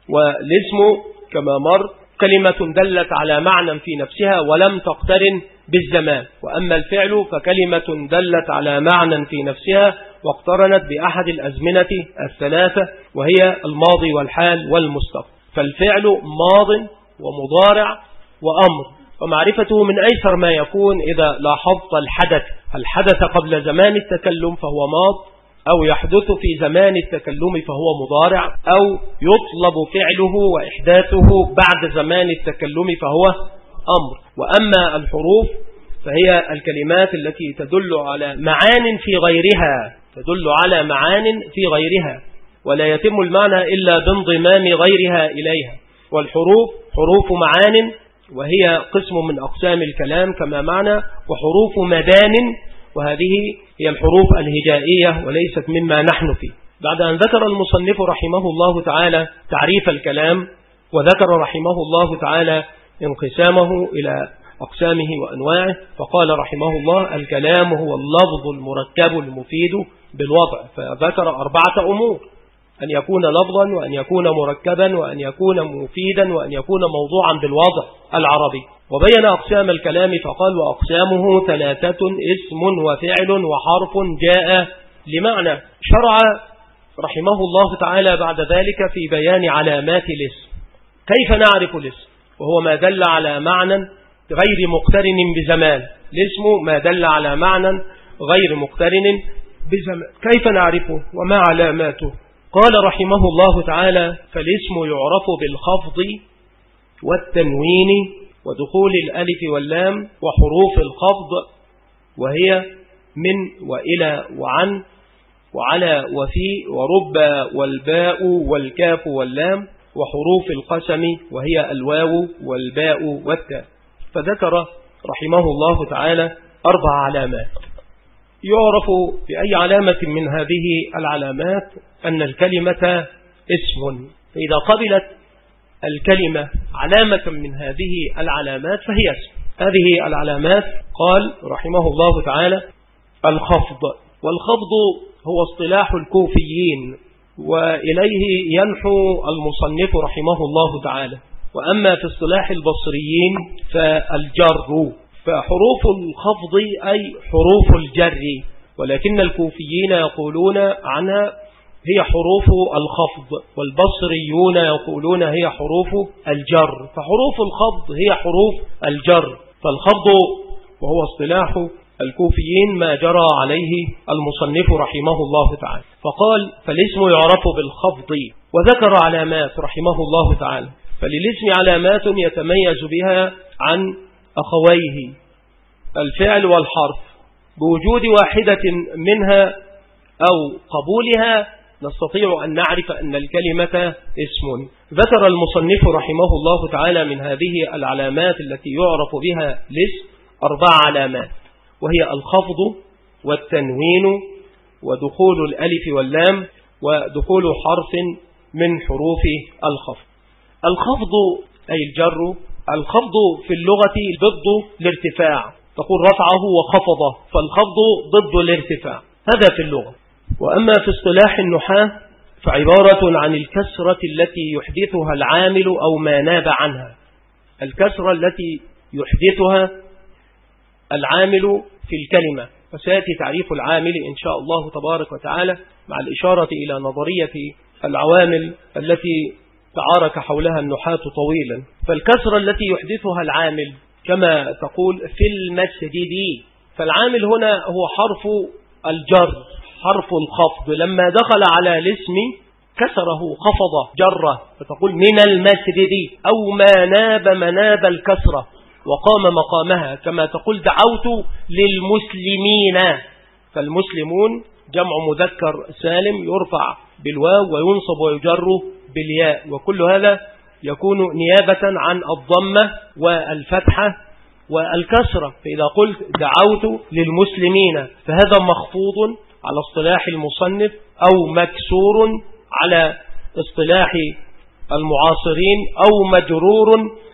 والاسم كما مر كلمة دلت على معنى في نفسها ولم تقترن بالزمان، وأما الفعل فكلمة دلت على معنى في نفسها واقترنت بأحد الأزمنة الثلاثة، وهي الماضي والحال والمستقبل. فالفعل ماض ومضارع وأمر، ومعرفته من أيسر ما يكون إذا لاحظت الحدث، هل حدث قبل زمان التكلم فهو ماض، أو يحدث في زمان التكلم فهو مضارع، أو يطلب فعله وإحداثه بعد زمان التكلم فهو أمر. وأما الحروف فهي الكلمات التي تدل على معان في غيرها، تدل على معان في غيرها، ولا يتم المعنى إلا بانضمام غيرها إليها. والحروف حروف معان، وهي قسم من أقسام الكلام كما معنى، وحروف مبان، وهذه هي الحروف الهجائية وليست مما نحن فيه. بعد أن ذكر المصنف رحمه الله تعالى تعريف الكلام، وذكر رحمه الله تعالى انقسامه إلى أقسامه وأنواعه، فقال رحمه الله الكلام هو اللفظ المركب المفيد بالوضع، فذكر أربعة أمور: أن يكون لفظا، وأن يكون مركبا، وأن يكون مفيدا، وأن يكون موضوعا بالوضع العربي. وبين أقسام الكلام فقال وأقسامه ثلاثة: اسم وفعل وحرف جاء لمعنى. شرع رحمه الله تعالى بعد ذلك في بيان علامات الاسم. كيف نعرف الاسم؟ وهو ما دل على معنى غير مقترن بزمان. الاسم ما دل على معنى غير مقترن بزمان. كيف نعرفه وما علاماته؟ قال رحمه الله تعالى: فالاسم يعرف بالخفض والتنوين ودخول الألف واللام وحروف الخفض وهي من وإلى وعن وعلى وفي ورب والباء والكاف واللام وحروف القسم وهي الواو والباء والتاء. فذكر رحمه الله تعالى أربع علامات يعرف بأي علامة من هذه العلامات أن الكلمة اسم. فإذا قبلت الكلمة علامة من هذه العلامات فهي اسم. هذه العلامات قال رحمه الله تعالى الخفض، والخفض هو اصطلاح الكوفيين وإليه ينحو المصنف رحمه الله تعالى. وأما في اصطلاح البصريين فالجر، فحروف الخفض أي حروف الجر، ولكن الكوفيين يقولون عنها هي حروف الخفض، والبصريون يقولون هي حروف الجر. فحروف الخفض هي حروف الجر، فالخفض وهو اصطلاح الكوفيين ما جرى عليه المصنف رحمه الله تعالى. فقال فالاسم يعرف بالخفض، وذكر علامات رحمه الله تعالى. فللاسم علامات يتميز بها عن أخويه الفعل والحرف، بوجود واحدة منها أو قبولها نستطيع أن نعرف أن الكلمة اسم. ذكر المصنف رحمه الله تعالى من هذه العلامات التي يعرف بها الاسم أربع علامات، وهي الخفض والتنوين ودخول الألف واللام ودخول حرف من حروف الخفض. الخفض أي الجر، الخفض في اللغة ضد الارتفاع، تقول رفعه وخفضه، فالخفض ضد الارتفاع، هذا في اللغة. وأما في اصطلاح النحاة فعبارة عن الكسرة التي يحدثها العامل أو ما ناب عنها، الكسرة التي يحدثها العامل في الكلمة. فسيأتي تعريف العامل إن شاء الله تبارك وتعالى مع الإشارة إلى نظرية العوامل التي تعارك حولها النحاة طويلا. فالكسرة التي يحدثها العامل كما تقول في المسجد، فالعامل هنا هو حرف الجر، حرف الخفض، لما دخل على الاسم كسره خفضه جره، فتقول من المسجد، أو ما ناب مناب الكسرة وقام مقامها، كما تقول دعوت للمسلمين، فالمسلمون جمع مذكر سالم يرفع بالواو وينصب ويجر بالياء، وكل هذا يكون نيابة عن الضمة والفتحة والكسرة. فإذا قلت دعوت للمسلمين فهذا مخفوض على اصطلاح المصنف أو مكسور على اصطلاح المعاصرين أو مجرور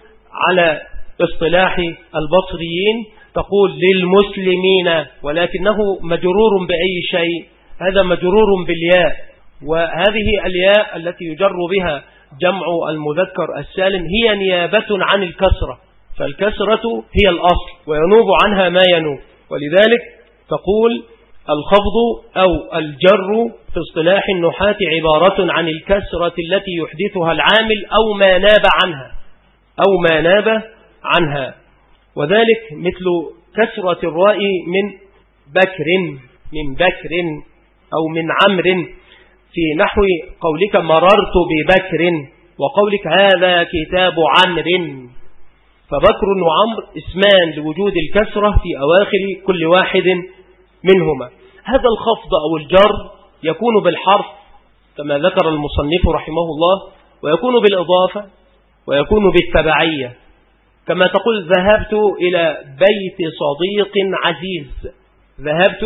على اصطلاح البصريين، تقول للمسلمين ولكنه مجرور بأي شيء، هذا مجرور بالياء، وهذه الياء التي يجر بها جمع المذكر السالم هي نيابة عن الكسرة، فالكسرة هي الأصل وينوب عنها ما ينوب. ولذلك تقول الخفض أو الجر في اصطلاح النحاة عبارة عن الكسرة التي يحدثها العامل أو ما ناب عنها أو ما ناب عنها، وذلك مثل كسرة الراء من بكر، من بكر أو من عمر، في نحو قولك مررت ببكر وقولك هذا كتاب عمر، فبكر وعمر اسمان لوجود الكسرة في أواخر كل واحد منهما. هذا الخفض أو الجر يكون بالحرف كما ذكر المصنف رحمه الله، ويكون بالإضافة، ويكون بالتبعية، كما تقول ذهبت إلى بيت صديق عزيز، ذهبت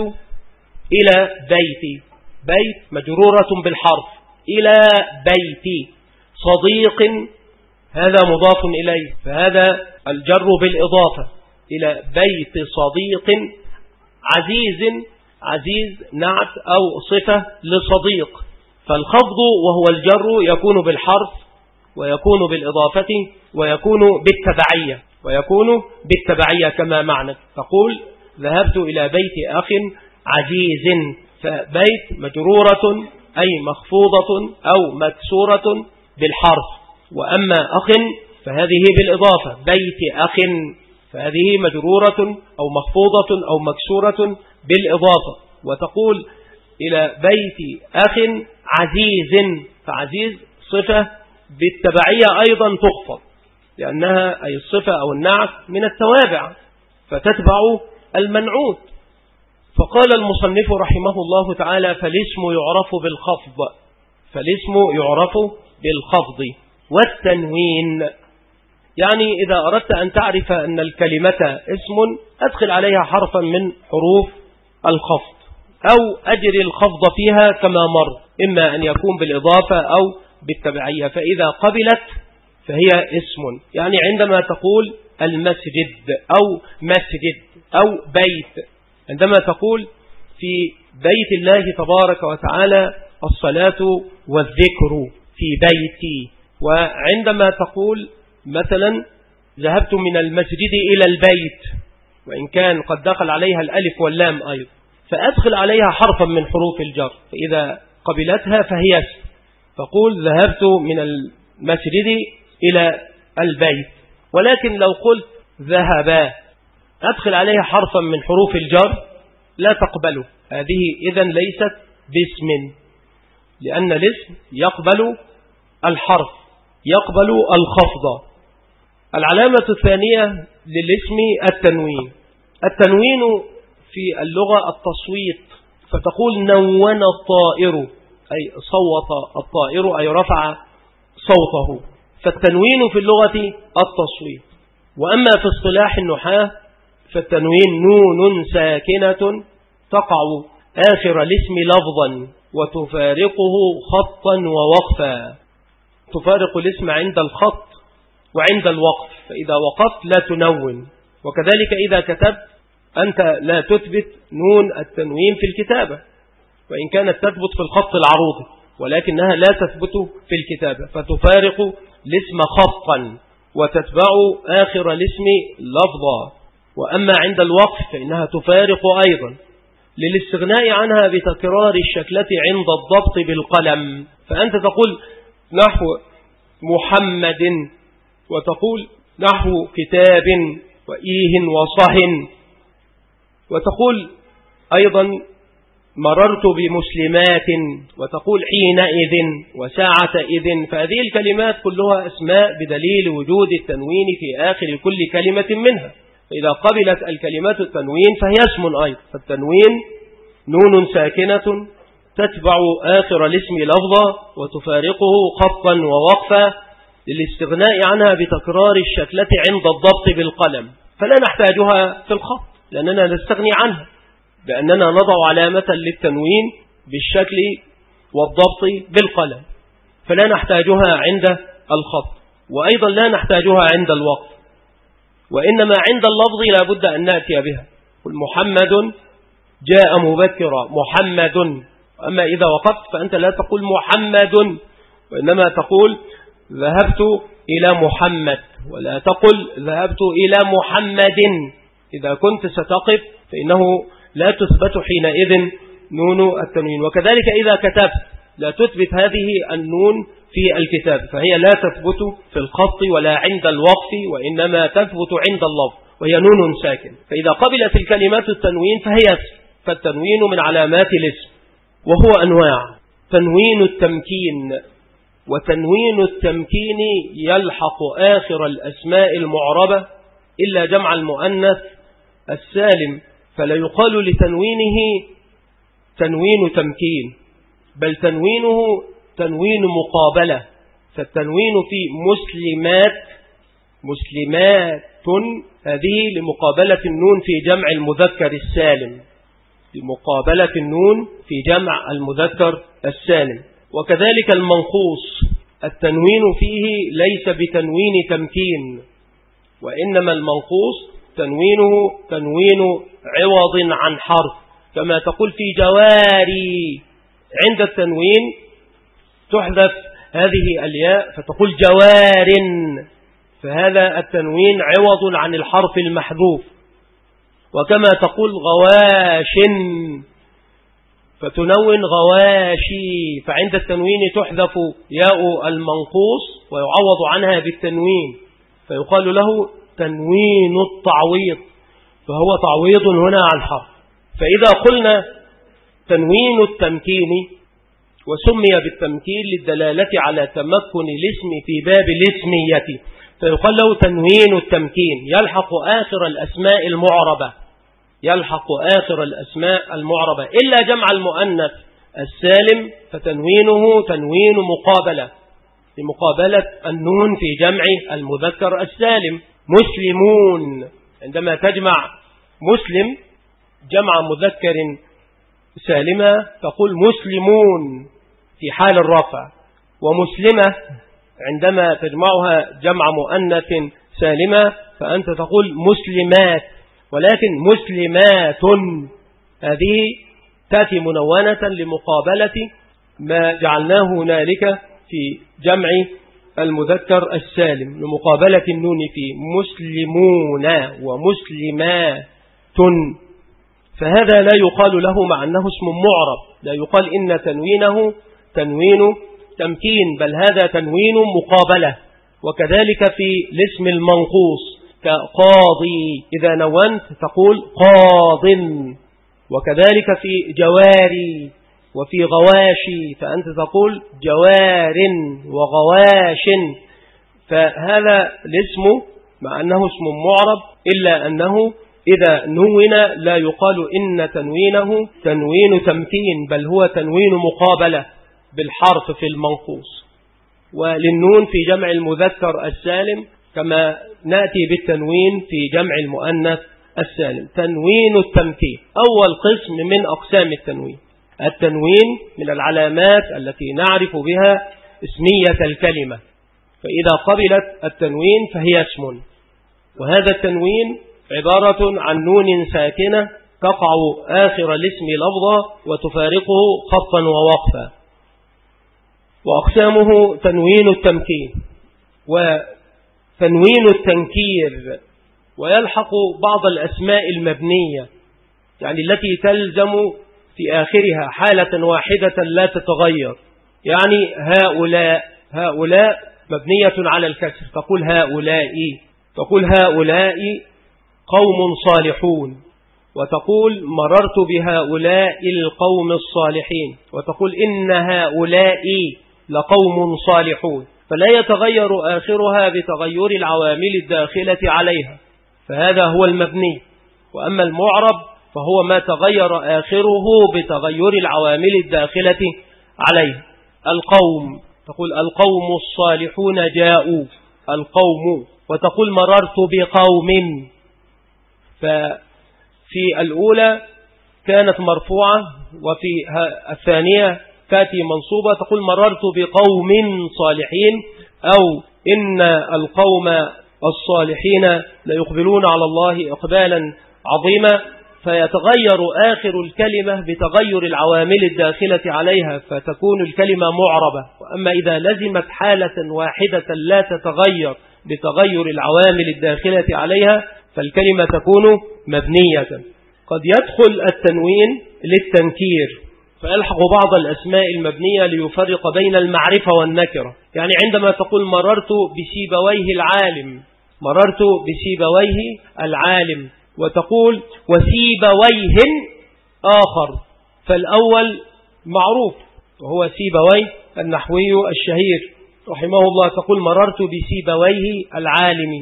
إلى بيتي، بيت مجرورة بالحرف، إلى بيتي، صديق هذا مضاف إليه، فهذا الجر بالإضافة إلى بيت صديق، عزيز، عزيز نعت أو صفة لصديق. فالخفض وهو الجر يكون بالحرف ويكون بالإضافة ويكون بالتبعية، ويكون بالتبعية كما معنى تقول ذهبت إلى بيت أخ عزيز، فبيت مجرورة أي مخفوضة أو مكسورة بالحرف، وأما أخ فهذه بالإضافة، بيت أخ فهذه مجرورة أو مخفوضة أو مكسورة بالإضافة. وتقول إلى بيت أخ عزيز، فعزيز صفة بالتبعية أيضا تخفض، لأنها أي الصفة أو النعت من التوابع فتتبع المنعوت. فقال المصنف رحمه الله تعالى: فالاسم يعرف بالخفض فالاسم يعرف بالخفض والتنوين. يعني إذا أردت أن تعرف أن الكلمة اسم أدخل عليها حرفا من حروف الخفض أو أجري الخفض فيها كما مر، إما أن يكون بالإضافة أو بالتبعية، فإذا قبلت فهي اسم. يعني عندما تقول المسجد أو مسجد أو بيت، عندما تقول في بيت الله تبارك وتعالى الصلاة والذكر في بيتي، وعندما تقول مثلا ذهبت من المسجد إلى البيت، وإن كان قد دخل عليها الألف واللام أيضا، فأدخل عليها حرفا من حروف الجر، فإذا قبلتها فهي اسم. فقول ذهبت من المسجد إلى البيت. ولكن لو قلت ذهبا أدخل عليها حرفا من حروف الجر لا تقبله، هذه إذن ليست باسم، لأن الاسم يقبل الحرف، يقبل الخفض. العلامة الثانية للاسم التنوين. التنوين في اللغة التصويت، فتقول نون الطائر أي صوت الطائر أي رفع صوته، فالتنوين في اللغة التصويت. وأما في اصطلاح النحاة فالتنوين نون ساكنة تقع آخر الاسم لفظا وتفارقه خطا ووقفا. تفارق الاسم عند الخط وعند الوقف، فإذا وقفت لا تنون، وكذلك إذا كتبت أنت لا تثبت نون التنوين في الكتابة، وإن كانت تثبت في الخط العروضي ولكنها لا تثبت في الكتابة، فتفارق الاسم خطا وتتبع آخر الاسم لفظا. وأما عند الوقف فإنها تفارق أيضا للاستغناء عنها بتكرار الشكلة عند الضبط بالقلم. فأنت تقول نحو محمد، وتقول نحو كتاب وإيه وصه، وتقول أيضا مررت بمسلمات، وتقول حينئذ وساعة إذن. فهذه الكلمات كلها أسماء بدليل وجود التنوين في آخر كل كلمة منها، فإذا قبلت الكلمات التنوين فهي اسم أيضا. فالتنوين نون ساكنة تتبع آخر الاسم لفظا وتفارقه خطا ووقفا للاستغناء عنها بتكرار الشكلة عند الضبط بالقلم، فلا نحتاجها في الخط لأننا نستغني عنها بأننا نضع علامة للتنوين بالشكل والضبط بالقلم، فلا نحتاجها عند الخط، وأيضا لا نحتاجها عند الوقف، وإنما عند اللفظ لا بد أن نأتي بها. قل محمد جاء مبكرا محمد. أما إذا وقفت فأنت لا تقول محمد، وإنما تقول ذهبت إلى محمد، ولا تقل ذهبت إلى محمد. إذا كنت ستقف فإنه لا تثبت حينئذ نون التنوين. وكذلك إذا كتبت لا تثبت هذه النون في الكتاب، فهي لا تثبت في الخط ولا عند الوقف، وإنما تثبت عند اللفظ وهي نون ساكن. فإذا قبلت الكلمات التنوين فهي اسم. فالتنوين من علامات الاسم، وهو أنواع: تنوين التمكين، وتنوين التمكين يلحق آخر الأسماء المعربة إلا جمع المؤنث السالم، فلا يقال لتنوينه تنوين تمكين، بل تنوينه تنوين مقابلة. فالتنوين في مسلمات مسلمات هذه لمقابلة النون في جمع المذكر السالم، لمقابلة النون في جمع المذكر السالم. وكذلك المنقوص التنوين فيه ليس بتنوين تمكين، وإنما المنقوص تنوينه تنوين عوض عن حرف، كما تقول في جواري، عند التنوين تحذف هذه الياء فتقول جوار، فهذا التنوين عوض عن الحرف المحذوف. وكما تقول غواش فتنون غواشي، فعند التنوين تحذف ياء المنقوص ويعوض عنها بالتنوين، فيقال له تنوين التعويض، فهو تعويض هنا عن حرف. فإذا قلنا تنوين التمكين وسمي بالتمكين للدلالة على تمكن الاسم في باب الاسمية، فيقال له تنوين التمكين. يلحق آخر الأسماء المعربة يلحق آخر الأسماء المعربة إلا جمع المؤنث السالم، فتنوينه تنوين مقابلة لمقابلة النون في جمع المذكر السالم. مسلمون، عندما تجمع مسلم جمع مذكر سالمة تقول مسلمون في حال الرفع، ومسلمة عندما تجمعها جمع مؤنث سالمة فأنت تقول مسلمات، ولكن مسلمات هذه تأتي منونة لمقابلة ما جعلناه هنالك في جمع المذكر السالم، لمقابلة النون في مسلمون ومسلمات، فهذا لا يقال له مع أنه اسم معرب، لا يقال إن تنوينه تنوين تمكين، بل هذا تنوين مقابلة. وكذلك في الاسم المنقوص كقاضي، إذا نونت تقول قاض، وكذلك في جواري وفي غواشي فأنت تقول جوار وغواش، فهذا الاسم مع أنه اسم معرب إلا أنه إذا نون لا يقال إن تنوينه تنوين تمكين، بل هو تنوين مقابلة بالحرف في المنقوص. وللنون في جمع المذكر السالم كما نأتي بالتنوين في جمع المؤنث السالم. تنوين التمكين أول قسم من أقسام التنوين. التنوين من العلامات التي نعرف بها اسمية الكلمة، فإذا قبلت التنوين فهي اسم، وهذا التنوين عبارة عن نون ساكنة تقع آخر الاسم لفظا وتفارقه خطا ووقفا. وأقسامه تنوين التمكين وتنوين التنكير، ويلحق بعض الأسماء المبنية يعني التي تلزم في آخرها حالة واحدة لا تتغير، يعني هؤلاء هؤلاء مبنية على الكسر، تقول هؤلاء تقول هؤلاء قوم صالحون، وتقول مررت بهؤلاء القوم الصالحين، وتقول إن هؤلاء لقوم صالحون، فلا يتغير آخرها بتغير العوامل الداخلة عليها، فهذا هو المبني. وأما المعرب فهو ما تغير آخره بتغير العوامل الداخلة عليه. القوم تقول القوم الصالحون جاءوا القوم، وتقول مررت بقوم، ففي الأولى كانت مرفوعة وفي الثانية تأتي منصوبة، تقول مررت بقوم صالحين، أو إن القوم الصالحين ليقبلون على الله إقبالا عظيما، فيتغير آخر الكلمة بتغير العوامل الداخلة عليها فتكون الكلمة معربة. وأما إذا لزمت حالة واحدة لا تتغير بتغير العوامل الداخلة عليها فالكلمة تكون مبنية. قد يدخل التنوين للتنكير فيلحق بعض الأسماء المبنية ليفرق بين المعرفة والنكرة، يعني عندما تقول مررت بسيبويه العالم، مررت بسيبويه العالم، وتقول وسيبويه آخر، فالأول معروف وهو سيبويه النحوي الشهير رحمه الله، تقول مررت بسيبويه العالم،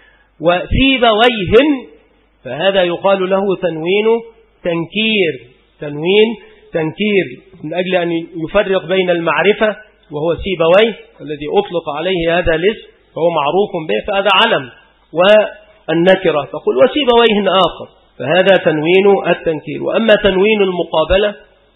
وسيبويه فهذا يقال له تنوين تنكير تنوين تنكير من أجل أن يفرق بين المعرفة وهو سيبويه الذي أطلق عليه هذا الاسم فهو معروف به فهذا علم، والنكرة تقول وسيبويه آخر فهذا تنوين التنكير. وأما تنوين المقابلة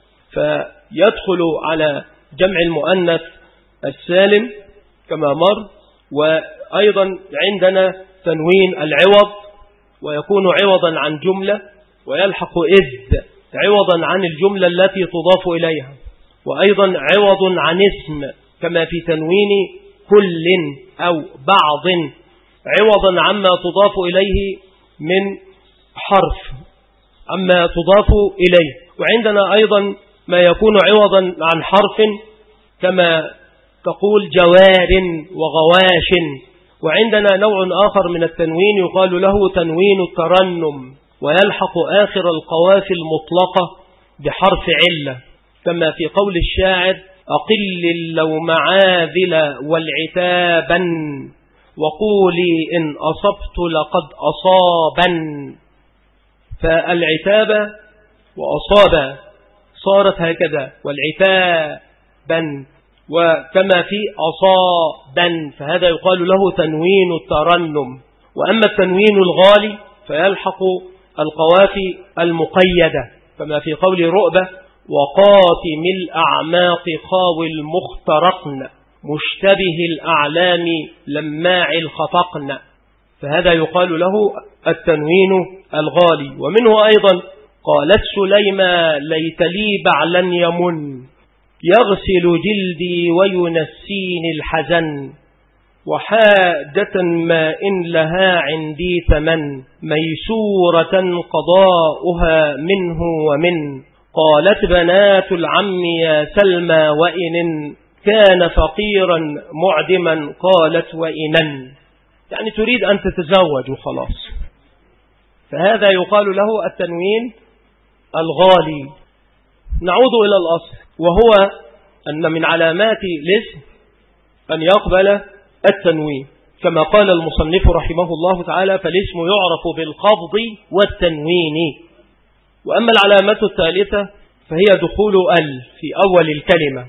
فيدخل على جمع المؤنث السالم كما مر، وأيضا عندنا تنوين العوض ويكون عوضا عن جملة، ويلحق إذ عوضا عن الجملة التي تضاف إليها، وأيضا عوض عن اسم كما في تنوين كل أو بعض، عوضا عما تضاف إليه من حرف عما تضاف إليه. وعندنا أيضا ما يكون عوضا عن حرف كما تقول جوار وغواش. وعندنا نوع آخر من التنوين يقال له تنوين الترنم، ويلحق آخر القوافي المطلقة بحرف علة كما في قول الشاعر أقل لو معاذل والعتابا وقولي إن أصبت لقد أصابا. فالعتاب وأصاب صارت هكذا، والعتابا وكما في أصابا، فهذا يقال له تنوين الترنم. وأما التنوين الغالي فيلحق القوافي المقيدة، كما في قول رؤبة وقاتم الأعماق خاوي المخترقن مشتبه الأعلام لماع الخفقن، فهذا يقال له التنوين الغالي. ومنه أيضا قالت سليمة ليت لي بعلا يمن يغسل جلدي وينسيني الحزن وحاجة ما إن لها عندي ثمن ميسورة قضاؤها منه ومن. قالت بنات العم يا سلمى وإن كان فقيرا معدما قالت وإنن، يعني تريد أن تتزوج وخلاص. فهذا يقال له التنوين الغالي. نعود إلى الأصل، وهو أن من علامات الاسم أن يقبل التنوين، كما قال المصنف رحمه الله تعالى فالاسم يعرف بالخفض والتنوين. وأما العلامة الثالثة فهي دخول ال في أول الكلمة.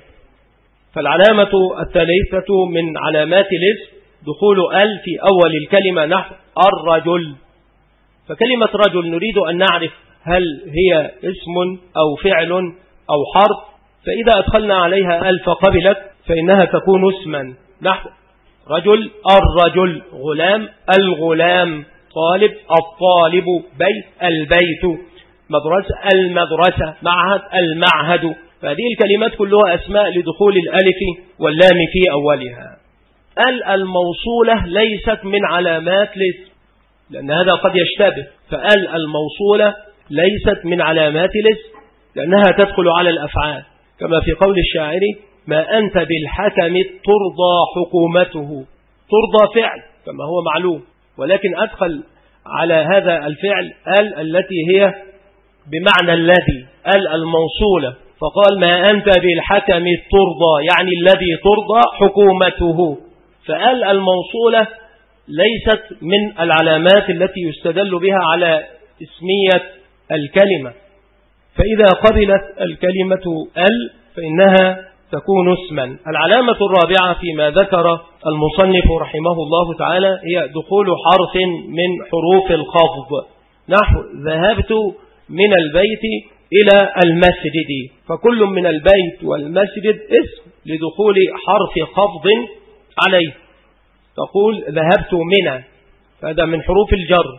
فالعلامة الثالثة من علامات الاسم دخول ال في أول الكلمة، نحو الرجل. فكلمة رجل نريد أن نعرف هل هي اسم أو فعل أو حرف، فإذا أدخلنا عليها ال فقبلت فإنها تكون اسما، نحو رجل الرجل، غلام الغلام، طالب الطالب، بيت البيت، مدرسة المدرسة، معهد المعهد. فهذه الكلمات كلها أسماء لدخول الألف واللام في أولها. ال الموصولة ليست من علامات الاسم، لأن هذا قد يشتبه. فال الموصولة ليست من علامات الاسم لأنها تدخل على الأفعال، كما في قول الشاعر ما أنت بالحكم ترضى حكومته. ترضى فعل كما هو معلوم، ولكن أدخل على هذا الفعل ال التي هي بمعنى الذي، ال الموصولة، فقال ما أنت بالحكم ترضى يعني الذي ترضى حكومته. فال الموصولة ليست من العلامات التي يستدل بها على اسمية الكلمة. فإذا قبلت الكلمة ال فإنها تكون اسما. العلامة الرابعة فيما ذكر المصنف رحمه الله تعالى هي دخول حرف من حروف الخفض، نحو ذهبت من البيت إلى المسجد. فكل من البيت والمسجد اسم لدخول حرف خفض عليه. تقول ذهبت من، هذا من حروف الجر.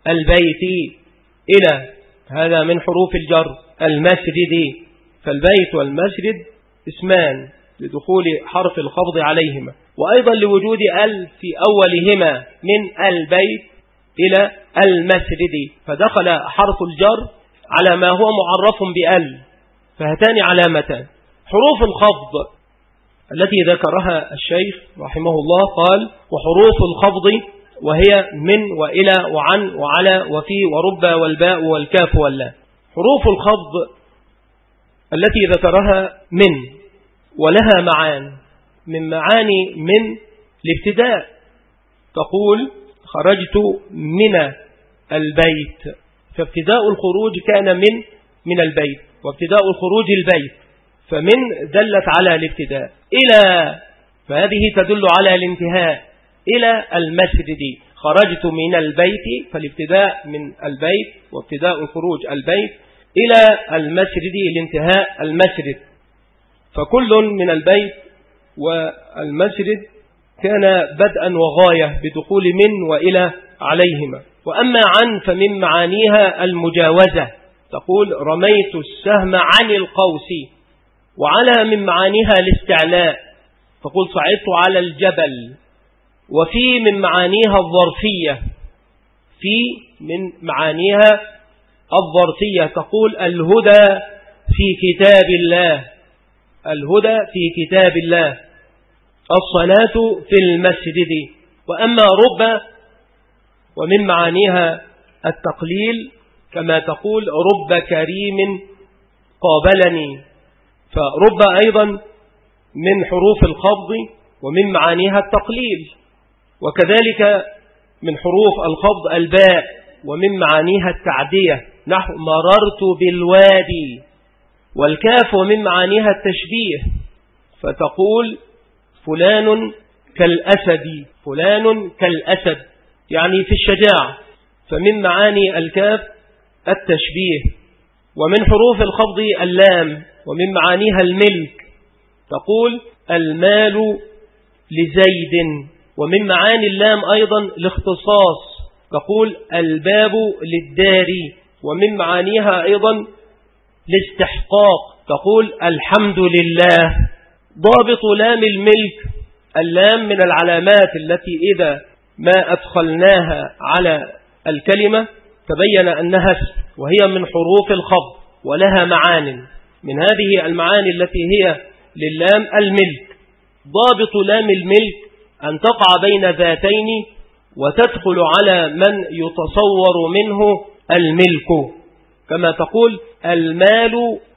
البيت إلى، هذا من حروف الجر. المسجد، فالبيت والمسجد اسمان لدخول حرف الخفض عليهما، وأيضا لوجود ال في أولهما من البيت إلى المسجد، فدخل حرف الجر على ما هو معرف بال. فهاتان علامتان. حروف الخفض التي ذكرها الشيخ رحمه الله قال وحروف الخفض وهي من وإلى وعن وعلى وفي ورب والباء والكاف واللا. حروف الخفض التي ذكرها من ولها معان، من معاني من الابتداء. تقول خرجت من البيت، فابتداء الخروج كان من من البيت، وابتداء الخروج البيت، فمن دلت على الابتداء. إلى، فهذه تدل على الانتهاء. إلى المسجد، خرجت من البيت، فالابتداء من البيت وابتداء الخروج البيت، إلى المسجد الانتهاء المسجد. فكل من البيت والمسجد كان بدءا وغاية بدخول من وإلى عليهما. وأما عن فمن معانيها المجاوزة، تقول رميت السهم عن القوس. وعلى من معانيها الاستعلاء، تقول صعدت على الجبل. وفي من معانيها الظرفية، في من معانيها الظرفية، تقول الهدى في كتاب الله، الهدى في كتاب الله، الصلاة في المسجد. وأما رب ومن معانيها التقليل، كما تقول رب كريم قابلني. فرب أيضا من حروف الخفض ومن معانيها التقليل، وكذلك من حروف الخفض الباء ومن معانيها التعدية نحو مررت بالوادي، والكاف ومن معانيها التشبيه، فتقول فلان كالأسد، فلان كالأسد يعني في الشجاعة، فمن معاني الكاف التشبيه. ومن حروف الخفض اللام ومن معانيها الملك، تقول المال لزيد، ومن معاني اللام أيضا الاختصاص، تقول الباب للدار، ومن معانيها أيضا الاستحقاق، تقول الحمد لله. ضابط لام الملك، اللام من العلامات التي إذا ما أدخلناها على الكلمة تبين أنها اسم، وهي من حروف الخفض ولها معان، من هذه المعاني التي هي للام الملك. ضابط لام الملك أن تقع بين ذاتين وتدخل على من يتصور منه الملك، كما تقول المال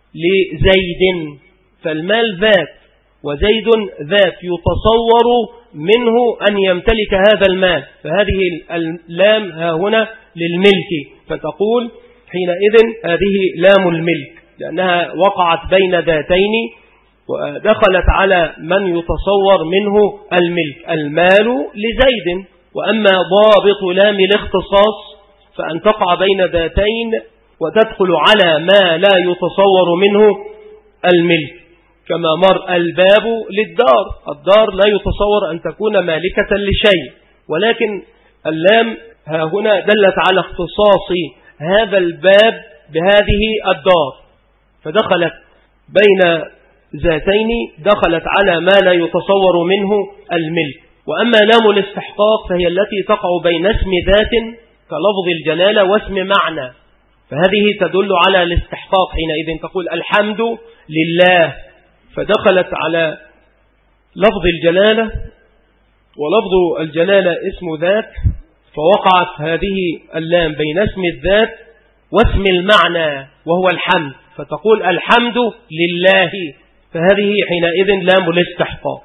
لزيد، فالمال ذات وزيد ذات يتصور منه أن يمتلك هذا المال، فهذه اللام ها هنا للملك، فتقول حينئذ هذه لام الملك لأنها وقعت بين ذاتين ودخلت على من يتصور منه الملك، المال لزيد. وأما ضابط لام الاختصاص فأن تقع بين ذاتين وتدخل على ما لا يتصور منه الملك، كما مر الباب للدار، الدار لا يتصور أن تكون مالكة لشيء، ولكن اللام ها هنا دلت على اختصاص هذا الباب بهذه الدار، فدخلت بين ذاتين دخلت على ما لا يتصور منه الملك. وأما لام الاستحقاق فهي التي تقع بين اسم ذات كلفظ الجلالة واسم معنى، فهذه تدل على الاستحقاق، حينئذ تقول الحمد لله، فدخلت على لفظ الجلالة، ولفظ الجلالة اسم ذات، فوقعت هذه اللام بين اسم الذات واسم المعنى وهو الحمد، فتقول الحمد لله، فهذه حينئذ لام الاستحقاق.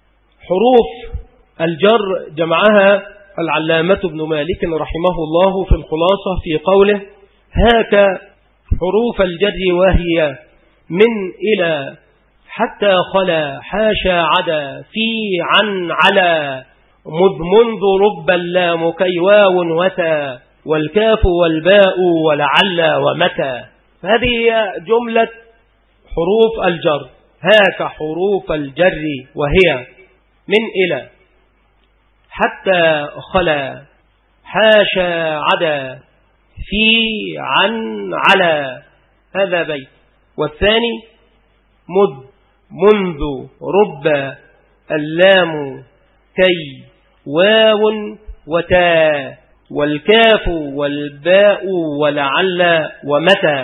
حروف الجر جمعها العلامة ابن مالك رحمه الله في الخلاصة في قوله هاك حروف الجر وهي من إلى حتى خلا حاشا عدا في عن على مذ منذ رب اللام كي واو وتا والكاف والباء ولعل ومتى. هذه جملة حروف الجر. هاك حروف الجر وهي من إلى حتى خلا حاشا عدا في عن على، هذا بيت. والثاني مذ منذ رب اللام كي واو وتا والكاف والباء ولعل ومتى.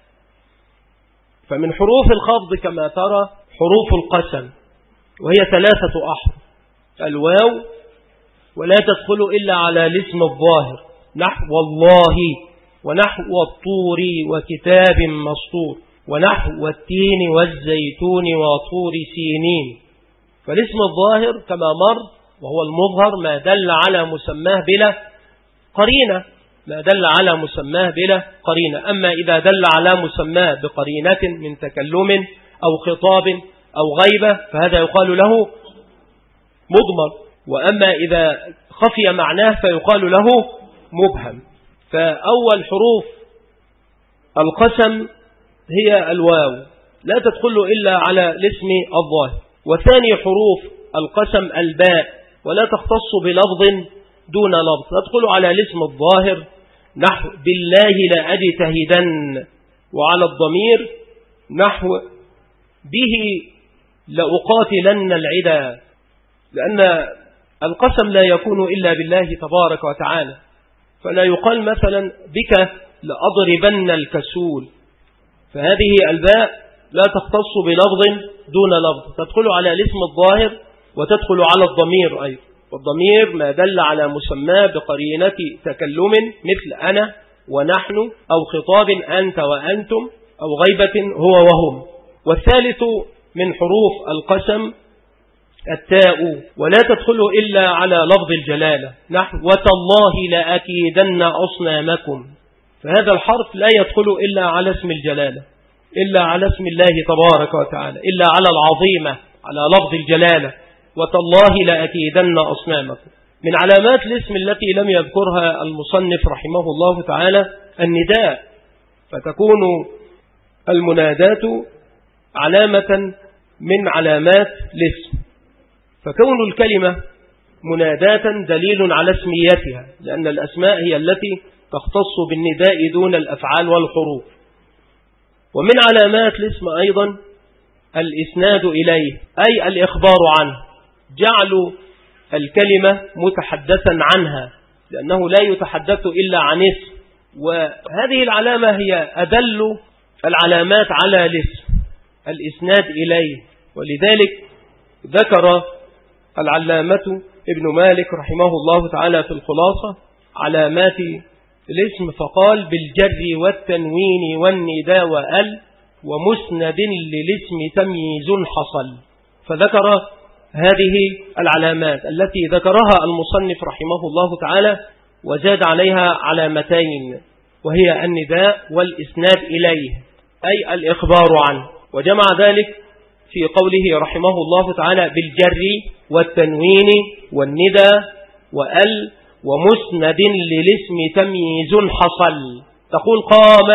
فمن حروف الخفض كما ترى حروف القسم، وهي ثلاثة أحرف، الواو ولا تدخل إلا على الاسم الظاهر نحو والله، ونحو والطور وكتاب مسطور، ونحو والتين والزيتون وطور سينين. فالاسم الظاهر كما مر وهو المظهر ما دل على مسماه بلا قرينة، ما دل على مسماه بلا قرينة. أما إذا دل على مسماه بقرينة من تكلم أو خطاب أو غيبة فهذا يقال له مضمر، وأما إذا خفي معناه فيقال له مبهم. فأول حروف القسم هي الواو لا تدخل إلا على الاسم الظاهر، وثاني حروف القسم الباء ولا تختص بلفظ دون لفظ، تدخل على الاسم الظاهر نحو بالله لأجتهدن، وعلى الضمير نحو به لأقاتلن العدا، لأن القسم لا يكون إلا بالله تبارك وتعالى، فلا يقال مثلا بك لأضربن الكسول، فهذه الباء لا تختص بلفظ دون لفظ، تدخل على الاسم الظاهر وتدخل على الضمير أيضا، والضمير ما دل على مسمى بقرينة تكلم مثل أنا ونحن، أو خطاب أنت وأنتم، أو غيبة هو وهم. والثالث من حروف القسم التاء، ولا تدخل إلا على لفظ الجلالة، نحو وتالله لأكيدن أصنامكم، فهذا الحرف لا يدخل إلا على اسم الجلالة، إلا على اسم الله تبارك وتعالى، إلا على العظيمة، على لفظ الجلالة، وتالله لأكيدن أصنامكم. من علامات الاسم التي لم يذكرها المصنف رحمه الله تعالى النداء، فتكون المنادات علامة من علامات الاسم، فكون الكلمة مناداة دليل على اسميتها، لأن الأسماء هي التي تختص بالنداء دون الأفعال والحروف. ومن علامات الاسم أيضا الإسناد إليه، أي الإخبار عنه، جعل الكلمة متحدثا عنها، لأنه لا يتحدث إلا عن اسم، وهذه العلامة هي أدل العلامات على الاسم، الإسناد إليه. ولذلك ذكر العلامة ابن مالك رحمه الله تعالى في الخلاصة علامات الاسم، فقال بالجر والتنوين والنداء وأل ومسند للاسم تمييز حصل. فذكر هذه العلامات التي ذكرها المصنف رحمه الله تعالى، وزاد عليها علامتين، وهي النداء والإسناد إليه، أي الإخبار عنه، وجمع ذلك في قوله رحمه الله تعالى بالجر والتنوين والنداء وأل ومسند للاسم تمييز حصل. تقول قام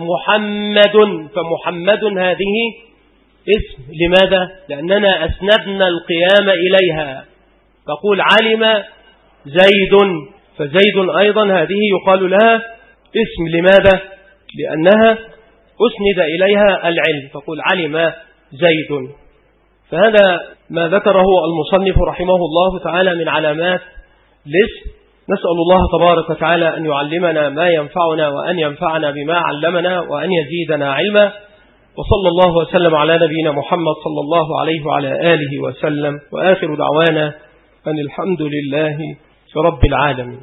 محمد، فمحمد هذه اسم، لماذا؟ لأننا أسندنا القيام إليها. تقول علم زيد، فزيد أيضا هذه يقال لها اسم، لماذا؟ لأنها أسند إليها العلم، تقول علم زيد. فهذا ما ذكره المصنف رحمه الله تعالى من علامات الاسم. نسأل الله تبارك وتعالى أن يعلمنا ما ينفعنا، وأن ينفعنا بما علمنا، وأن يزيدنا علما. وصلى الله وسلم على نبينا محمد صلى الله عليه وعلى آله وسلم، وآخر دعوانا أن الحمد لله رب العالمين.